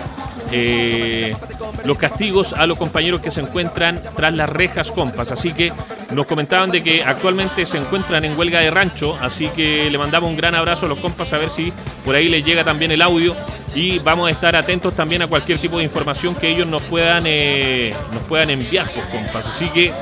Eh, los castigos a los compañeros que se encuentran tras las rejas, compas. Así que nos comentaban de que actualmente se encuentran en huelga de rancho, así que le mandamos un gran abrazo a los compas, a ver si por ahí les llega también el audio, y vamos a estar atentos también a cualquier tipo de información que ellos nos puedan eh, nos puedan enviar, pues, compas. Así que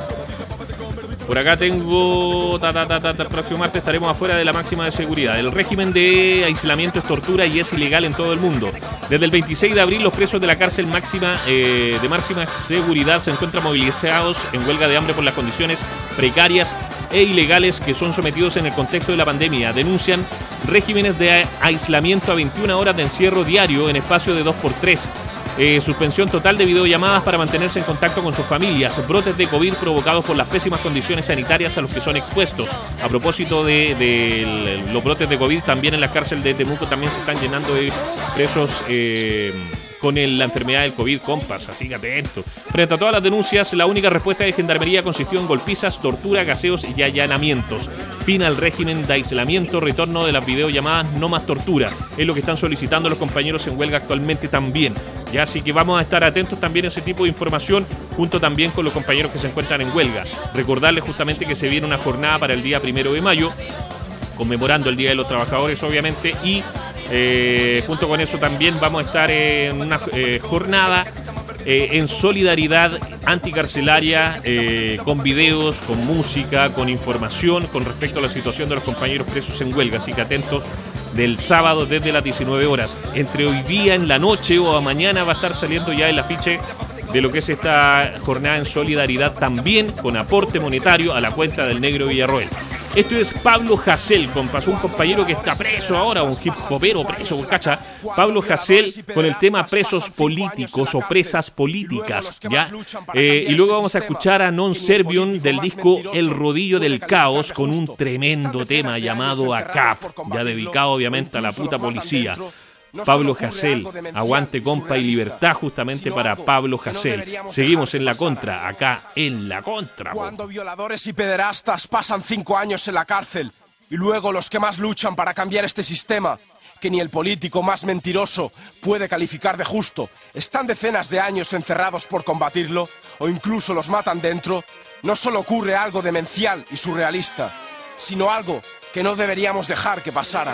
por acá tengo, ta, ta, ta, ta, ta, el próximo martes estaremos afuera de la máxima de seguridad. El régimen de aislamiento es tortura y es ilegal en todo el mundo. Desde el veintiséis de abril, los presos de la cárcel máxima eh, de máxima seguridad se encuentran movilizados en huelga de hambre por las condiciones precarias e ilegales que son sometidos en el contexto de la pandemia. Denuncian regímenes de aislamiento a veintiuna horas de encierro diario en espacio de dos por tres. Eh, suspensión total de videollamadas para mantenerse en contacto con sus familias, brotes de COVID provocados por las pésimas condiciones sanitarias a los que son expuestos. A propósito de, de los brotes de COVID, también en la cárcel de Temuco también se están llenando de presos eh, con el, la enfermedad del COVID, compas, así que atento. Frente a todas las denuncias, la única respuesta de Gendarmería consistió en golpizas, tortura, gaseos y allanamientos. Fin al régimen de aislamiento, retorno de las videollamadas, no más tortura. Es lo que están solicitando los compañeros en huelga actualmente también. Ya, así que vamos a estar atentos también a ese tipo de información, junto también con los compañeros que se encuentran en huelga. Recordarles justamente que se viene una jornada para el día primero de mayo, conmemorando el Día de los Trabajadores, obviamente, y eh, junto con eso también vamos a estar en una eh, jornada eh, en solidaridad anticarcelaria, eh, con videos, con música, con información con respecto a la situación de los compañeros presos en huelga. Así que atentos del sábado desde las diecinueve horas. Entre hoy día en la noche o a mañana va a estar saliendo ya el afiche de lo que es esta jornada en solidaridad, también con aporte monetario a la cuenta del Negro Villarroel. Esto es Pablo Hasél, compas, un compañero que está preso ahora, un hip hopero preso, ¿cacha? Pablo Hasél con el tema presos políticos o presas políticas, ¿ya? Eh, y luego vamos a escuchar a Non Servium del disco El Rodillo del Caos con un tremendo tema llamado A C A P, ya dedicado obviamente a la puta policía. Pablo Hasél, aguante, compa, y libertad justamente para Pablo Hasél. Seguimos en la contra, acá en la contra. Cuando violadores y pederastas pasan cinco años en la cárcel y luego los que más luchan para cambiar este sistema, que ni el político más mentiroso puede calificar de justo, están decenas de años encerrados por combatirlo o incluso los matan dentro, no solo ocurre algo demencial y surrealista, sino algo que no deberíamos dejar que pasara.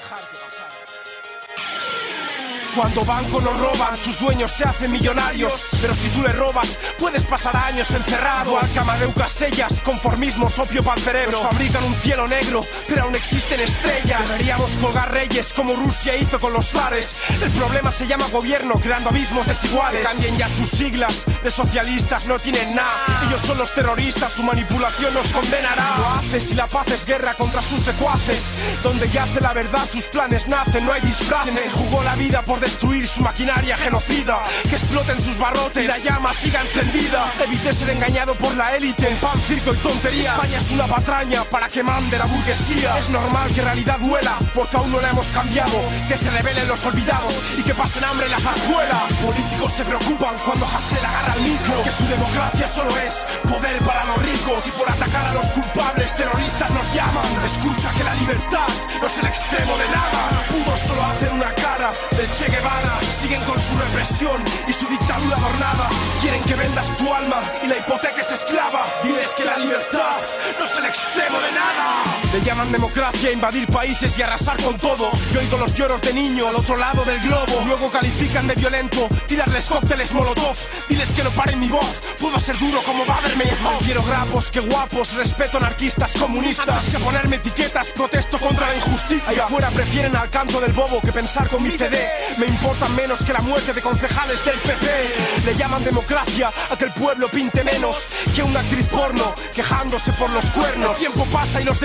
Cuando bancos nos roban, sus dueños se hacen millonarios. Pero si tú le robas, puedes pasar años encerrado. Al Camadeu Casellas, conformismo, opio para el cerebro. Nos fabrican un cielo negro, pero aún existen estrellas. Deberíamos colgar reyes como Rusia hizo con los zares. El problema se llama gobierno, creando abismos desiguales. Cambien ya sus siglas, de socialistas no tienen nada. Ellos son los terroristas, su manipulación nos condenará. Lo haces y la paz es guerra contra sus secuaces. Donde yace la verdad, sus planes nacen, no hay disfraces. Se jugó la vida por destruir su maquinaria genocida, que exploten sus barrotes y la llama siga encendida. Evite ser engañado por la élite en pan, circo y tonterías. España es una patraña para que mande la burguesía. Es normal que realidad duela, porque aún no la hemos cambiado. Que se rebelen los olvidados y que pasen hambre en la zarzuela. Políticos se preocupan cuando Hasél agarra el micro, que su democracia solo es poder para los ricos. Y por atacar a los culpables terroristas nos llaman. Escucha que la libertad no es el extremo de nada. Pudo solo hacer una cara del Che Guevara. Siguen con su represión y su dictadura adornada. Quieren que vendas tu alma y la hipoteca es esclava. Diles que la libertad no es el extremo de nada. Le llaman democracia, invadir países y arrasar con todo. Yo oigo los lloros de niños al otro lado del globo. Luego califican de violento, tirarles cócteles molotov. Diles que no paren mi voz, puedo ser duro como Baderman. Quiero grapos, que guapos, respeto anarquistas, comunistas. Antes que ponerme etiquetas, protesto contra la injusticia. Ahí afuera prefieren al canto del bobo que pensar con mi C D. Me importan menos que la muerte de concejales del P P. Le llaman democracia a que el pueblo pinte menos que una actriz porno quejándose por los cuernos. El tiempo pasa y los de siempre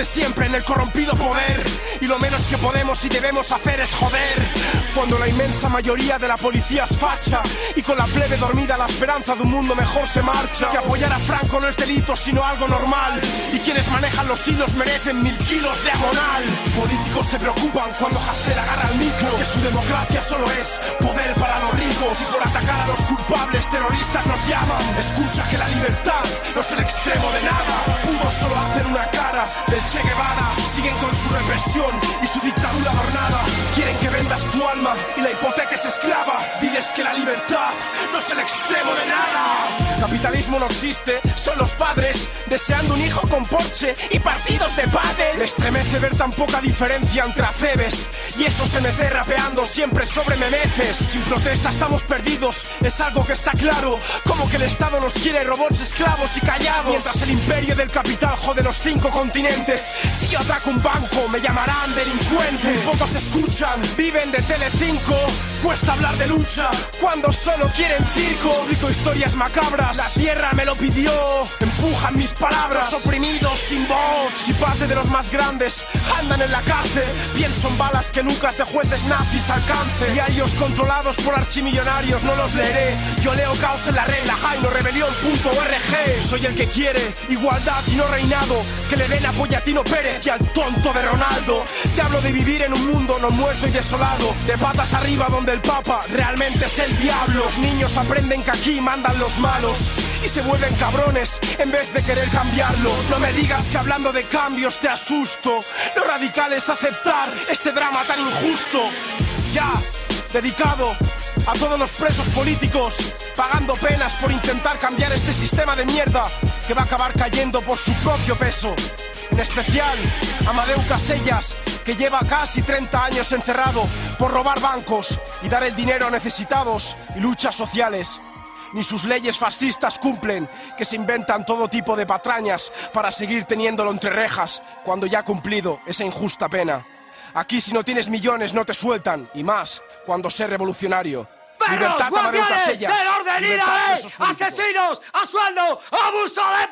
absorben el corrompido poder. Y lo menos que podemos y debemos hacer es joder. Cuando la inmensa mayoría de la policía es facha y con la plebe dormida la esperanza de un mundo mejor se marcha. Que apoyar a Franco no es delito sino algo normal. Y quienes manejan los hilos merecen mil kilos de amonal. Políticos se preocupan cuando Hasél agarra el micro, que su democracia solo es poder para los ricos. Y por atacar a los culpables terroristas nos llaman. Escucha que la libertad no es el extremo de nada. Pudo solo hacer una cara del Che Guevara. Siguen con su represión y su dictadura adornada. Quieren que vendas tu alma y la hipoteca es esclava. Diles que la libertad no es el extremo de nada. Capitalismo no existe, son los padres deseando un hijo con Porsche y partidos de pádel. Me estremece ver tan poca diferencia entre acebes y esos M C rapeando siempre sobre memeces. Sin protesta estamos perdidos, es algo que está claro. Como que el Estado nos quiere robots esclavos y callados, mientras el imperio del capital jode los cinco continentes. Si yo ataco un banco me llamarán delincuente. Muy pocos escuchan, viven de Telecinco. Cuesta hablar de lucha cuando solo quieren circo. Explico historias macabras, la tierra me lo pidió. Empujan mis palabras, oprimidos sin voz. Si parte de los más grandes andan en la cárcel, pienso en balas que nucas de jueces nazis alcance. Diarios controlados por archimillonarios no los leeré. Yo leo caos en la red, la Jaino Rebelión punto org. Soy el que quiere igualdad y no reinado. Que le den apoyo a Tino Pérez y al tonto de Ronaldo. Te hablo de vivir en un mundo no muerto y desolado, de patas arriba donde el Papa realmente es el diablo. Los niños aprenden que aquí mandan los malos y se vuelven cabrones en vez de querer cambiarlo. No me digas que hablando de cambios te asusto. Lo radical es aceptar este drama tan injusto. Ya, dedicado a todos los presos políticos pagando penas por intentar cambiar este sistema de mierda que va a acabar cayendo por su propio peso. En especial a Amadeu Casellas, que lleva casi treinta años encerrado por robar bancos y dar el dinero a necesitados y luchas sociales. Ni sus leyes fascistas cumplen, que se inventan todo tipo de patrañas para seguir teniéndolo entre rejas cuando ya ha cumplido esa injusta pena. Aquí si no tienes millones no te sueltan, y más cuando sé revolucionario. ¡Perros, guardianes del orden I R A E! ¡Asesinos a sueldo! ¡Abuso de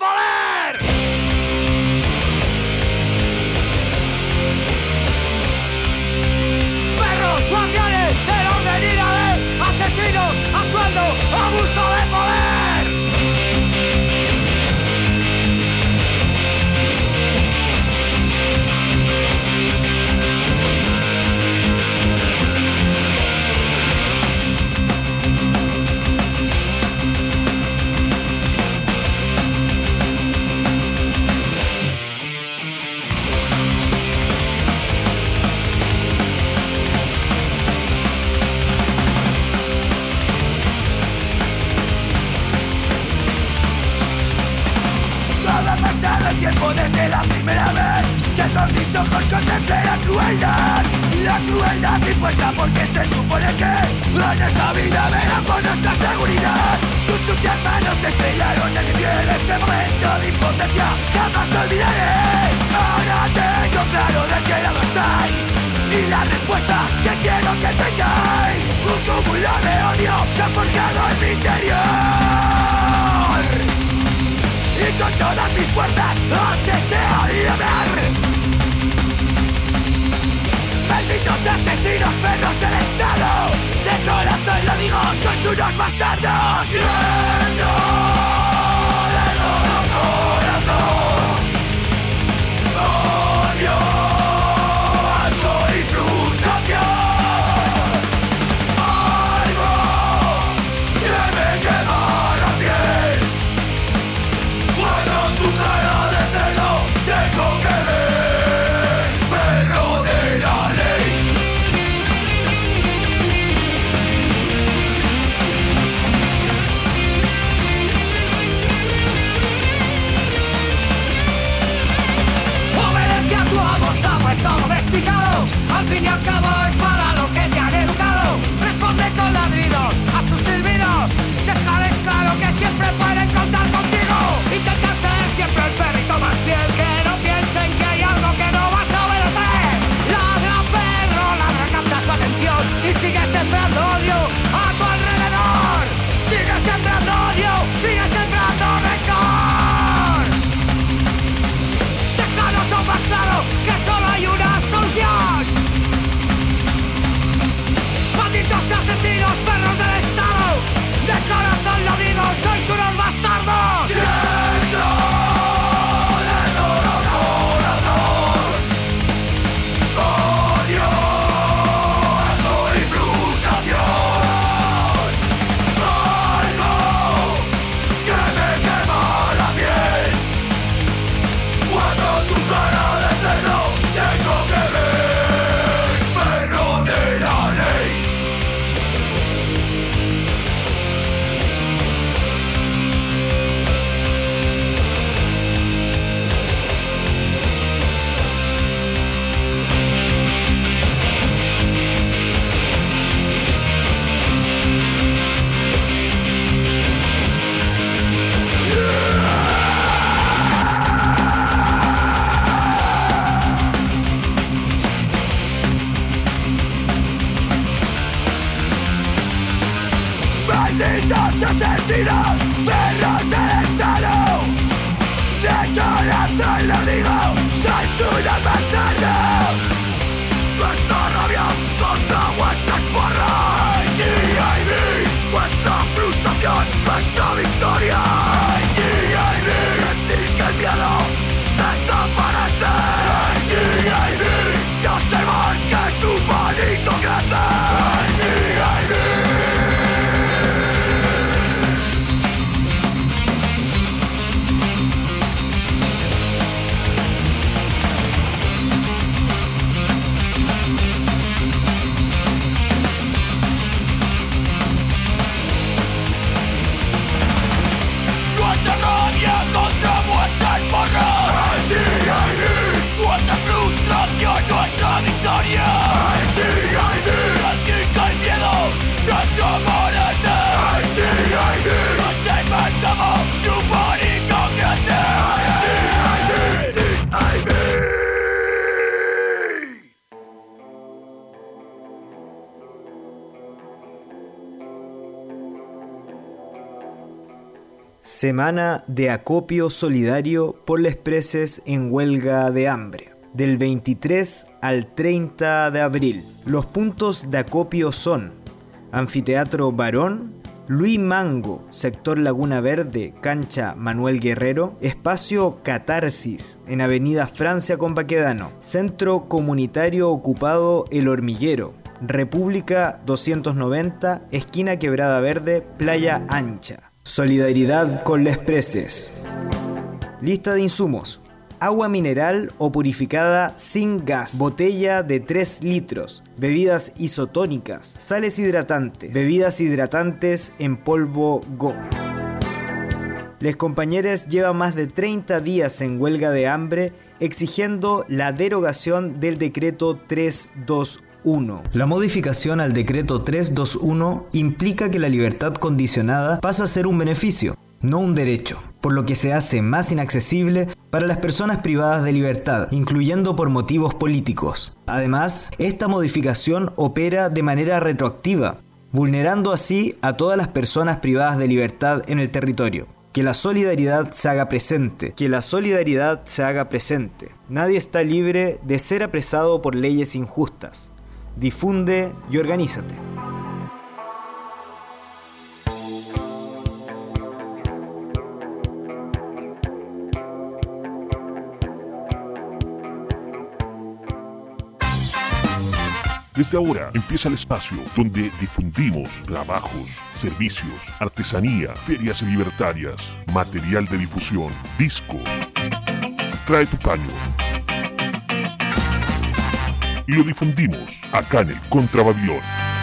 poder! ¡Guardianes del orden I R A E! ¡Asesinos a sueldo! ¡Abuso de poder! Tiempo desde la primera vez que con mis ojos contemplé la crueldad. La crueldad impuesta porque se supone que en esta vida verán por nuestra seguridad. Sus sucias manos estrellaron en mi piel ese momento de impotencia jamás olvidaré. Ahora tengo claro de qué lado estáis y la respuesta que quiero que tengáis. Un cúmulo de odio se ha forjado en mi interior y con todas mis fuerzas os deseo liberar. Malditos asesinos, perros del Estado, de corazón lo digo, sois unos bastardos. Siento de todo corazón odio, asco y frustración. Algo que me quema la piel cuando tu cara de cerdo tengo que ver, perro de la ley. Obedece a tu amo, sabes, domesticado. Al fin y al cabo es para lo que te han educado. Responde con ladridos a sus silbidos. Déjales claro que siempre pueden contar contigo. Intenta ser siempre digo, sois unos bastardos. Nuestra rabia contra vuestras porras. G I B, vuestra frustración, nuestra victoria. G I B, sentir que el miedo desaparece. G I B, que observar que su palito crece. G I B. Nuestra rabia contra vuestras porras. G I B. Nuestra frustración, nuestra victoria. G I B. Sentir que el miedo desaparece. G I B. Observar como su pánico crece. G I B. Semana de acopio solidario por les preses en huelga de hambre. Del veintitrés al treinta de abril. Los puntos de acopio son Anfiteatro Barón, Luis Mango, sector Laguna Verde, cancha Manuel Guerrero, Espacio Catarsis en Avenida Francia con Baquedano, Centro Comunitario Ocupado El Hormiguero, República doscientos noventa, esquina Quebrada Verde, Playa Ancha. Solidaridad con les preses. Lista de insumos: agua mineral o purificada sin gas, botella de tres litros, bebidas isotónicas, sales hidratantes, bebidas hidratantes en polvo Go. Les compañeros llevan más de treinta días en huelga de hambre exigiendo la derogación del decreto trescientos veintiuno. La modificación al decreto trescientos veintiuno implica que la libertad condicionada pasa a ser un beneficio, no un derecho, por lo que se hace más inaccesible para las personas privadas de libertad, incluyendo por motivos políticos. Además, esta modificación opera de manera retroactiva, vulnerando así a todas las personas privadas de libertad en el territorio. Que la solidaridad se haga presente, que la solidaridad se haga presente. Nadie está libre de ser apresado por leyes injustas. Difunde y organízate. Desde ahora empieza el espacio donde difundimos trabajos, servicios, artesanía, ferias libertarias, material de difusión, discos. Trae tu paño. Y lo difundimos acá en el Contra Babilón.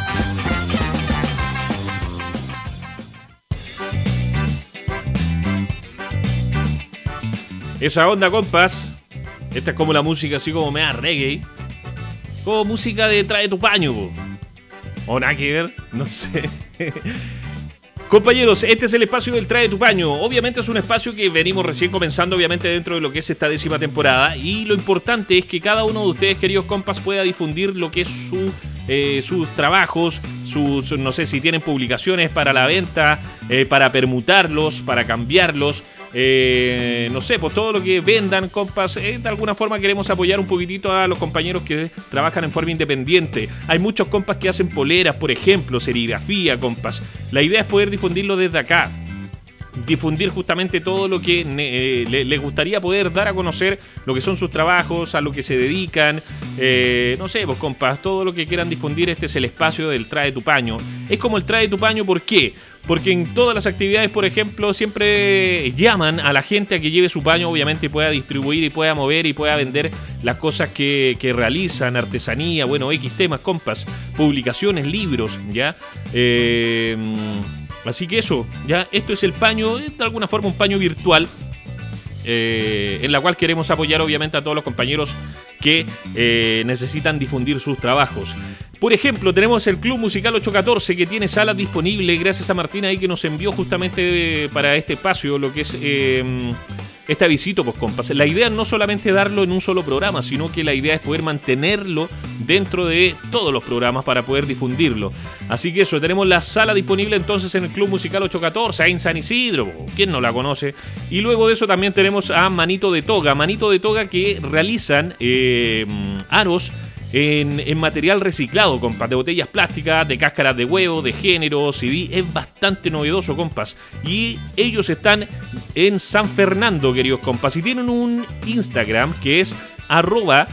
Esa onda, compas. Esta es como la música así como mea reggae. Como música de Trae tu paño, po. O nada que ver, no sé. Compañeros, este es el espacio del Trae tu paño. Obviamente es un espacio que venimos recién comenzando, obviamente dentro de lo que es esta décima temporada. Y lo importante es que cada uno de ustedes, queridos compas, pueda difundir lo que es su, eh, sus trabajos, sus, no sé si tienen publicaciones para la venta, eh, para permutarlos, para cambiarlos. Eh, no sé, pues todo lo que vendan, compas, eh, de alguna forma queremos apoyar un poquitito a los compañeros que trabajan en forma independiente. Hay muchos compas que hacen poleras, por ejemplo, serigrafía, compas. La idea es poder difundirlo desde acá, difundir justamente todo lo que eh, les le gustaría poder dar a conocer, lo que son sus trabajos, a lo que se dedican, eh, no sé, pues compas, todo lo que quieran difundir. Este es el espacio del Trae tu paño. Es como el Trae tu paño, ¿por qué? Porque en todas las actividades, por ejemplo, siempre llaman a la gente a que lleve su paño, obviamente, y pueda distribuir y pueda mover y pueda vender las cosas que, que realizan, artesanía, bueno, X temas, compas, publicaciones, libros, ¿ya? Eh, así que eso, ¿ya? Esto es el paño, de alguna forma un paño virtual, eh, en la cual queremos apoyar, obviamente, a todos los compañeros que eh, necesitan difundir sus trabajos. Por ejemplo, tenemos el Club Musical ocho catorce, que tiene salas disponibles, gracias a Martina ahí que nos envió justamente para este espacio lo que es eh, este avisito, pues compas. La idea no solamente darlo en un solo programa, sino que la idea es poder mantenerlo dentro de todos los programas para poder difundirlo. Así que eso, tenemos la sala disponible entonces en el Club Musical ocho catorce, ahí en San Isidro, ¿quién no la conoce? Y luego de eso también tenemos a Manito de Toga, Manito de Toga que realizan eh, aros En, en material reciclado, compas, de botellas plásticas, de cáscaras de huevo, de género, C D, es bastante novedoso, compas. Y ellos están en San Fernando, queridos compas, y tienen un Instagram que es arroba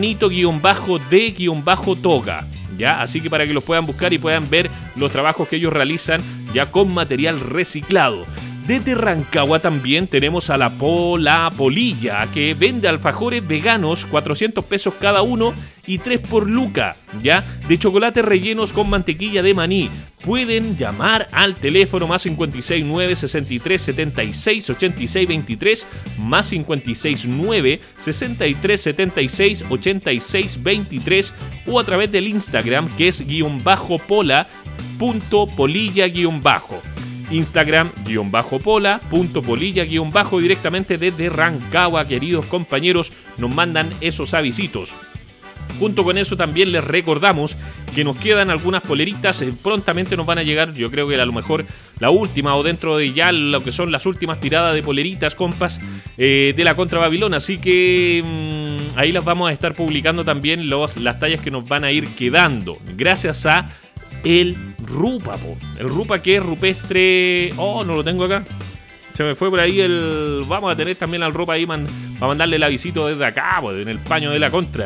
manito-de-toga, ¿ya? Así que para que los puedan buscar y puedan ver los trabajos que ellos realizan ya con material reciclado. Desde Rancagua también tenemos a la Pola Polilla, que vende alfajores veganos, cuatrocientos pesos cada uno y tres por luca, ¿ya? De chocolates rellenos con mantequilla de maní. Pueden llamar al teléfono más cincuenta y seis nueve, sesenta y tres, setenta y seis, ochenta y seis veintitrés, más cincuenta y seis nueve, sesenta y tres, setenta y seis, ochenta y seis veintitrés, o a través del Instagram que es guión bajo pola punto polilla guión bajo. Instagram, guión bajo pola, punto polilla, guión bajo, directamente desde Rancagua, queridos compañeros, nos mandan esos avisitos. Junto con eso también les recordamos que nos quedan algunas poleritas, eh, prontamente nos van a llegar, yo creo que a lo mejor la última o dentro de ya lo que son las últimas tiradas de poleritas, compas, eh, de la Contra Babilón, así que mmm, ahí las vamos a estar publicando también los, las tallas que nos van a ir quedando, gracias a el Rupa, po. El Rupa que es rupestre. Oh, no lo tengo acá. Se me fue por ahí el. Vamos a tener también al Rupa ahí man... para mandarle el avisito desde acá, po, en el paño de la Contra.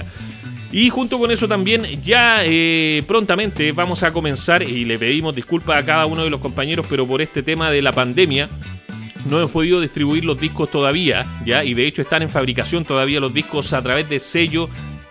Y junto con eso también ya eh, prontamente vamos a comenzar, y le pedimos disculpas a cada uno de los compañeros, pero por este tema de la pandemia no hemos podido distribuir los discos todavía, ya, y de hecho están en fabricación todavía los discos a través de sello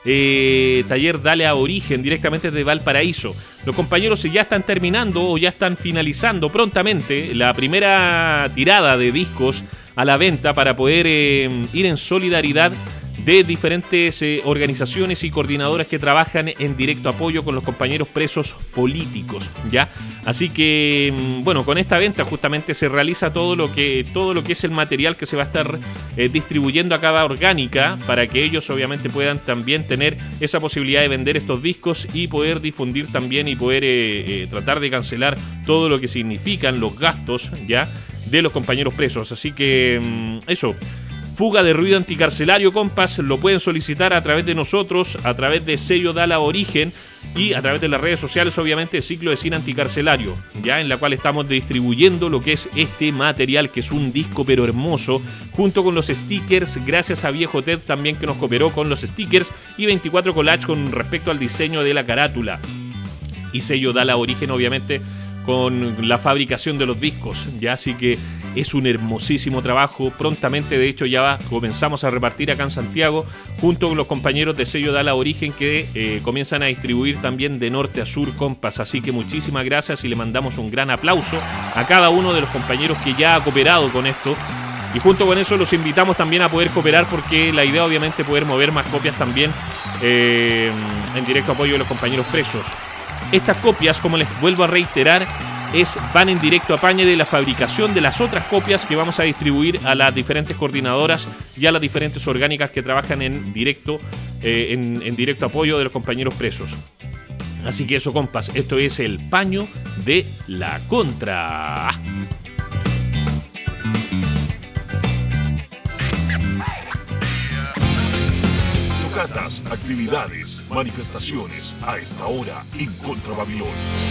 Eh, taller Dale a Origen, directamente desde Valparaíso. Los compañeros ya están terminando o ya están finalizando prontamente la primera tirada de discos a la venta para poder eh, ir en solidaridad de diferentes eh, organizaciones y coordinadoras que trabajan en directo apoyo con los compañeros presos políticos, ¿ya? Así que, bueno, con esta venta justamente se realiza todo lo que, todo lo que es el material que se va a estar eh, distribuyendo a cada orgánica para que ellos obviamente puedan también tener esa posibilidad de vender estos discos y poder difundir también y poder eh, eh, tratar de cancelar todo lo que significan los gastos, ¿ya?, de los compañeros presos. Así que, eso... Fuga de ruido anticarcelario, compas, lo pueden solicitar a través de nosotros, a través de sello Dala Origen y a través de las redes sociales, obviamente, Ciclo de Cine Anticarcelario, ya en la cual estamos distribuyendo lo que es este material, que es un disco pero hermoso, junto con los stickers, gracias a Viejo Ted también que nos cooperó con los stickers, y veinticuatro Collage con respecto al diseño de la carátula, y sello Dala Origen, obviamente, con la fabricación de los discos, ya, así que es un hermosísimo trabajo. Prontamente, de hecho, ya va, comenzamos a repartir acá en Santiago, junto con los compañeros de sello Dala Origen, que eh, comienzan a distribuir también de norte a sur, compas. Así que muchísimas gracias y le mandamos un gran aplauso a cada uno de los compañeros que ya ha cooperado con esto. Y junto con eso los invitamos también a poder cooperar, porque la idea obviamente es poder mover más copias también eh, en directo apoyo de los compañeros presos. Estas copias, como les vuelvo a reiterar, es, van en directo apañe de la fabricación de las otras copias que vamos a distribuir a las diferentes coordinadoras y a las diferentes orgánicas que trabajan en directo, eh, en, en directo apoyo de los compañeros presos. Así que eso, compas, esto es el paño de la Contra. Tocatas, actividades, manifestaciones a esta hora en Contra Babilón.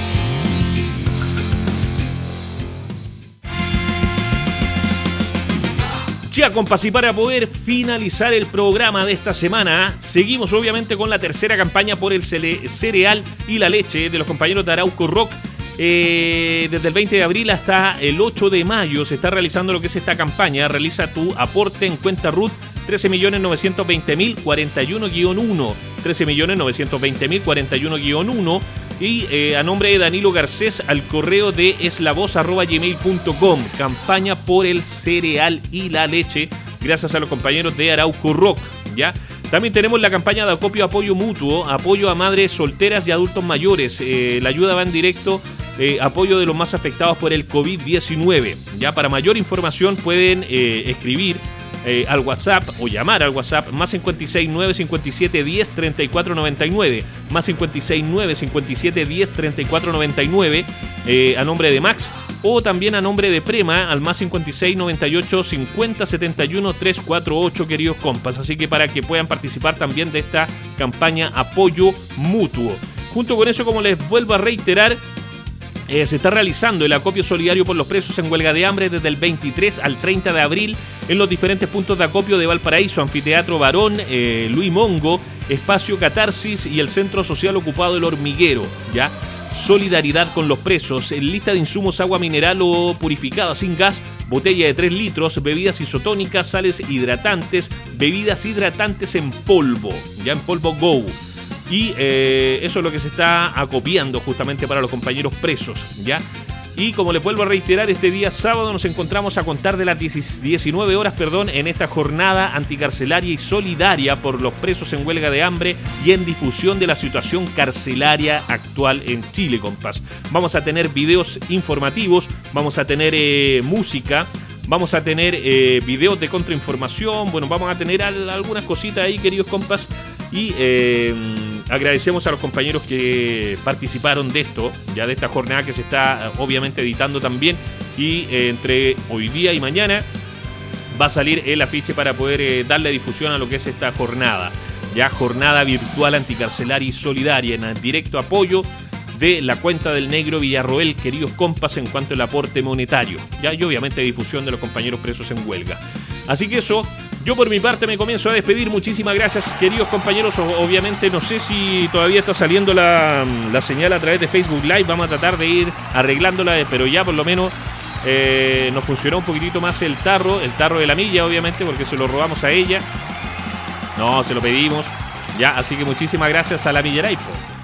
Ya, compas, y para poder finalizar el programa de esta semana, seguimos obviamente con la tercera campaña por el cereal y la leche de los compañeros de Arauco Rock. Eh, desde el veinte de abril hasta el ocho de mayo se está realizando lo que es esta campaña. Realiza tu aporte en cuenta R U T trece millones novecientos veinte mil cuarenta y uno guión uno, trece millones novecientos veinte mil cuarenta y uno guión uno, y eh, a nombre de Danilo Garcés al correo de eslavoz arroba gmail punto com. Campaña por el cereal y la leche, gracias a los compañeros de Arauco Rock, ¿ya? También tenemos la campaña de acopio apoyo mutuo, apoyo a madres solteras y adultos mayores. Eh, la ayuda va en directo, eh, apoyo de los más afectados por el COVID diecinueve. Ya, para mayor información pueden eh, escribir eh, al WhatsApp o llamar al WhatsApp más cincuenta y seis, nueve cincuenta y siete, diez, treinta y cuatro noventa y nueve, más cincuenta y seis, nueve cincuenta y siete, diez, treinta y cuatro noventa y nueve, eh, a nombre de Max, o también a nombre de Prema al más cincuenta y seis, noventa y ocho, cincuenta, setenta y uno, trescientos cuarenta y ocho, queridos compas. Así que para que puedan participar también de esta campaña Apoyo Mutuo. Junto con eso, como les vuelvo a reiterar, eh, se está realizando el acopio solidario por los presos en huelga de hambre desde el veintitrés al treinta de abril en los diferentes puntos de acopio de Valparaíso, Anfiteatro Barón, eh, Luis Mongo, Espacio Catarsis y el Centro Social Ocupado El Hormiguero, ¿ya? Solidaridad con los presos, en lista de insumos agua mineral o purificada sin gas, botella de tres litros, bebidas isotónicas, sales hidratantes, bebidas hidratantes en polvo, ya en polvo Go. Y eh, eso es lo que se está acopiando justamente para los compañeros presos, ¿ya? Y como les vuelvo a reiterar, este día sábado nos encontramos a contar de las diecinueve horas, perdón, en esta jornada anticarcelaria y solidaria por los presos en huelga de hambre y en difusión de la situación carcelaria actual en Chile, compas. Vamos a tener videos informativos, vamos a tener eh, música, vamos a tener eh, videos de contrainformación, bueno, vamos a tener al, algunas cositas ahí, queridos compas, y eh, agradecemos a los compañeros que participaron de esto, ya de esta jornada que se está obviamente editando también, y eh, entre hoy día y mañana va a salir el afiche para poder eh, darle difusión a lo que es esta jornada, ya jornada virtual anticarcelaria y solidaria en directo apoyo de la cuenta del Negro Villarroel, queridos compas, en cuanto al aporte monetario, ya, y obviamente difusión de los compañeros presos en huelga. Así que eso, yo por mi parte me comienzo a despedir. Muchísimas gracias, queridos compañeros. Obviamente no sé si todavía está saliendo la, la señal a través de Facebook Live. Vamos a tratar de ir arreglándola, pero ya por lo menos eh, nos funcionó un poquitito más el tarro, el tarro de la milla, obviamente, porque se lo robamos a ella. No, se lo pedimos. Ya, así que muchísimas gracias a la Milleraipo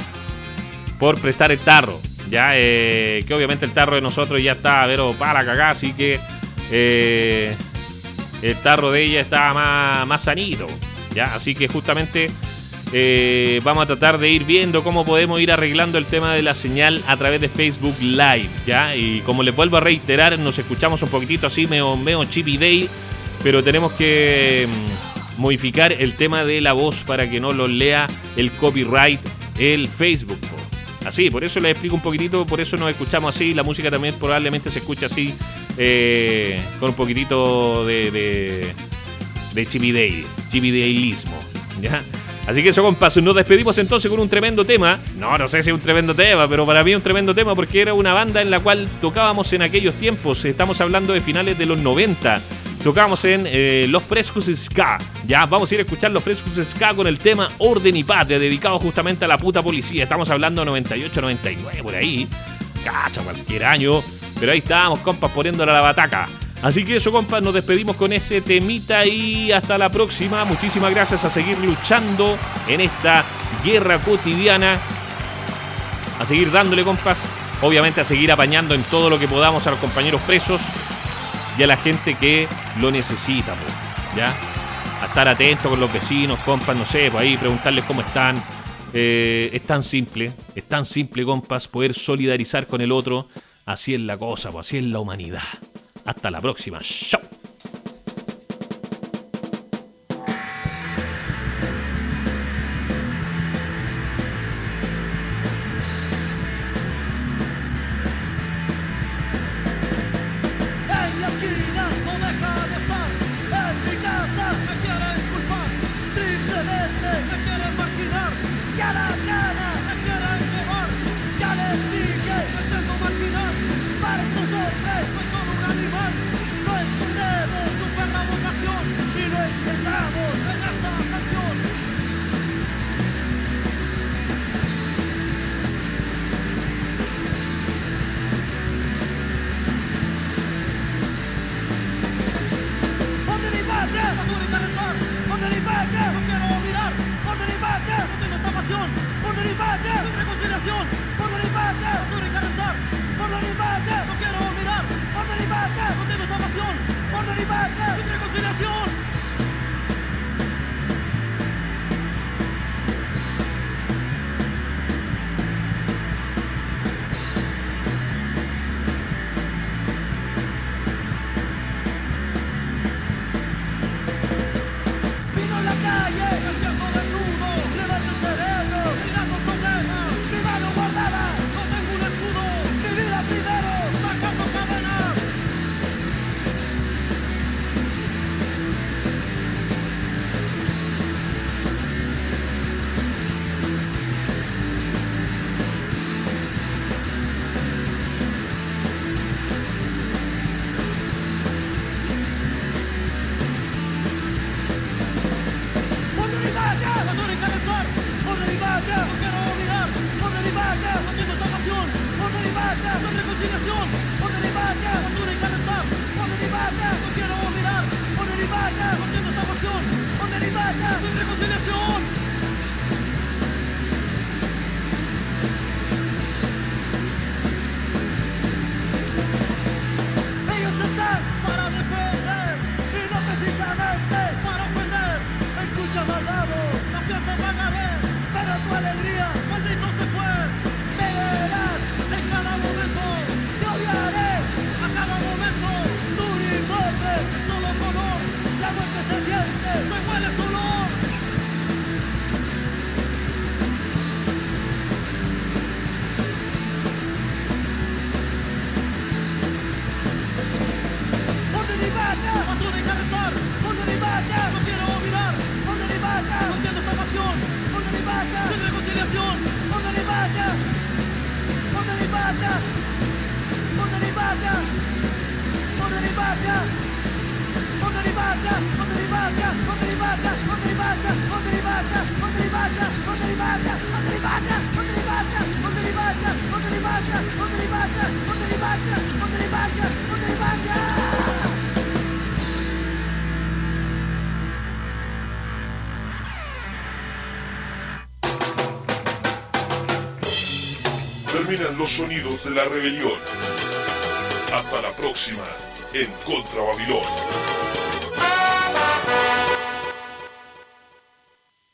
por prestar el tarro. Ya, eh, que obviamente el tarro de nosotros ya está, pero para cagar, así que eh, el tarro de ella está más, más sanito. Ya, así que justamente eh, vamos a tratar de ir viendo cómo podemos ir arreglando el tema de la señal a través de Facebook Live. Ya, y como les vuelvo a reiterar, nos escuchamos un poquitito así, medio, medio Chippy Day, pero tenemos que mm, modificar el tema de la voz para que no lo lea el copyright el Facebook. Así, por eso les explico un poquitito, por eso nos escuchamos así. La música también probablemente se escucha así, eh, con un poquitito de, de, de chipidale, chipidailismo, ¿ya? Así que eso, compas, nos despedimos entonces con un tremendo tema. No, no sé si es un tremendo tema, pero para mí es un tremendo tema porque era una banda en la cual tocábamos en aquellos tiempos. Estamos hablando de finales de los noventa. Tocábamos en eh, Los Frescos Ska. Ya, vamos a ir a escuchar Los Frescos Ska con el tema Orden y Patria, dedicado justamente a la puta policía. Estamos hablando de noventa y ocho, noventa y nueve, por ahí. Cacha, cualquier año. Pero ahí estábamos, compas, poniéndole a la bataca. Así que eso, compas, nos despedimos con ese temita y hasta la próxima. Muchísimas gracias, a seguir luchando en esta guerra cotidiana. A seguir dándole, compas. Obviamente a seguir apañando en todo lo que podamos a los compañeros presos y a la gente que lo necesita, pues, ¿ya? A estar atento con los vecinos, compas, no sé, pues ahí preguntarles cómo están. Eh, es tan simple, es tan simple, compas, poder solidarizar con el otro. Así es la cosa, pues así es la humanidad. Hasta la próxima. Chao. me huele su olor. ¡Orden y marcha! ¡Paso de arrestar! ¡Orden y marcha! ¡No quiero mirar! ¡Orden y marcha! ¡No entiendo esta pasión! ¡Orden y marcha! ¡Sin reconciliación! ¡Orden y marcha! ¡Orden y marcha! ¡Orden y marcha! ¡Orden y marcha! ¡Orden y marcha! ¡Orden y marcha! ¡Orden y marcha! ¡Orden y marcha! ¡Orden y marcha! ¡Orden y marcha! ¡Orden y marcha! ¡Orden y marcha! ¡Orden y marcha! ¡Orden y marcha! ¡Orden y marcha! ¡Orden y marcha! ¡Orden y marcha! ¡Orden y marcha! ¡Orden y marcha! Terminan los sonidos de la rebelión. Hasta la próxima en Contra Babilón.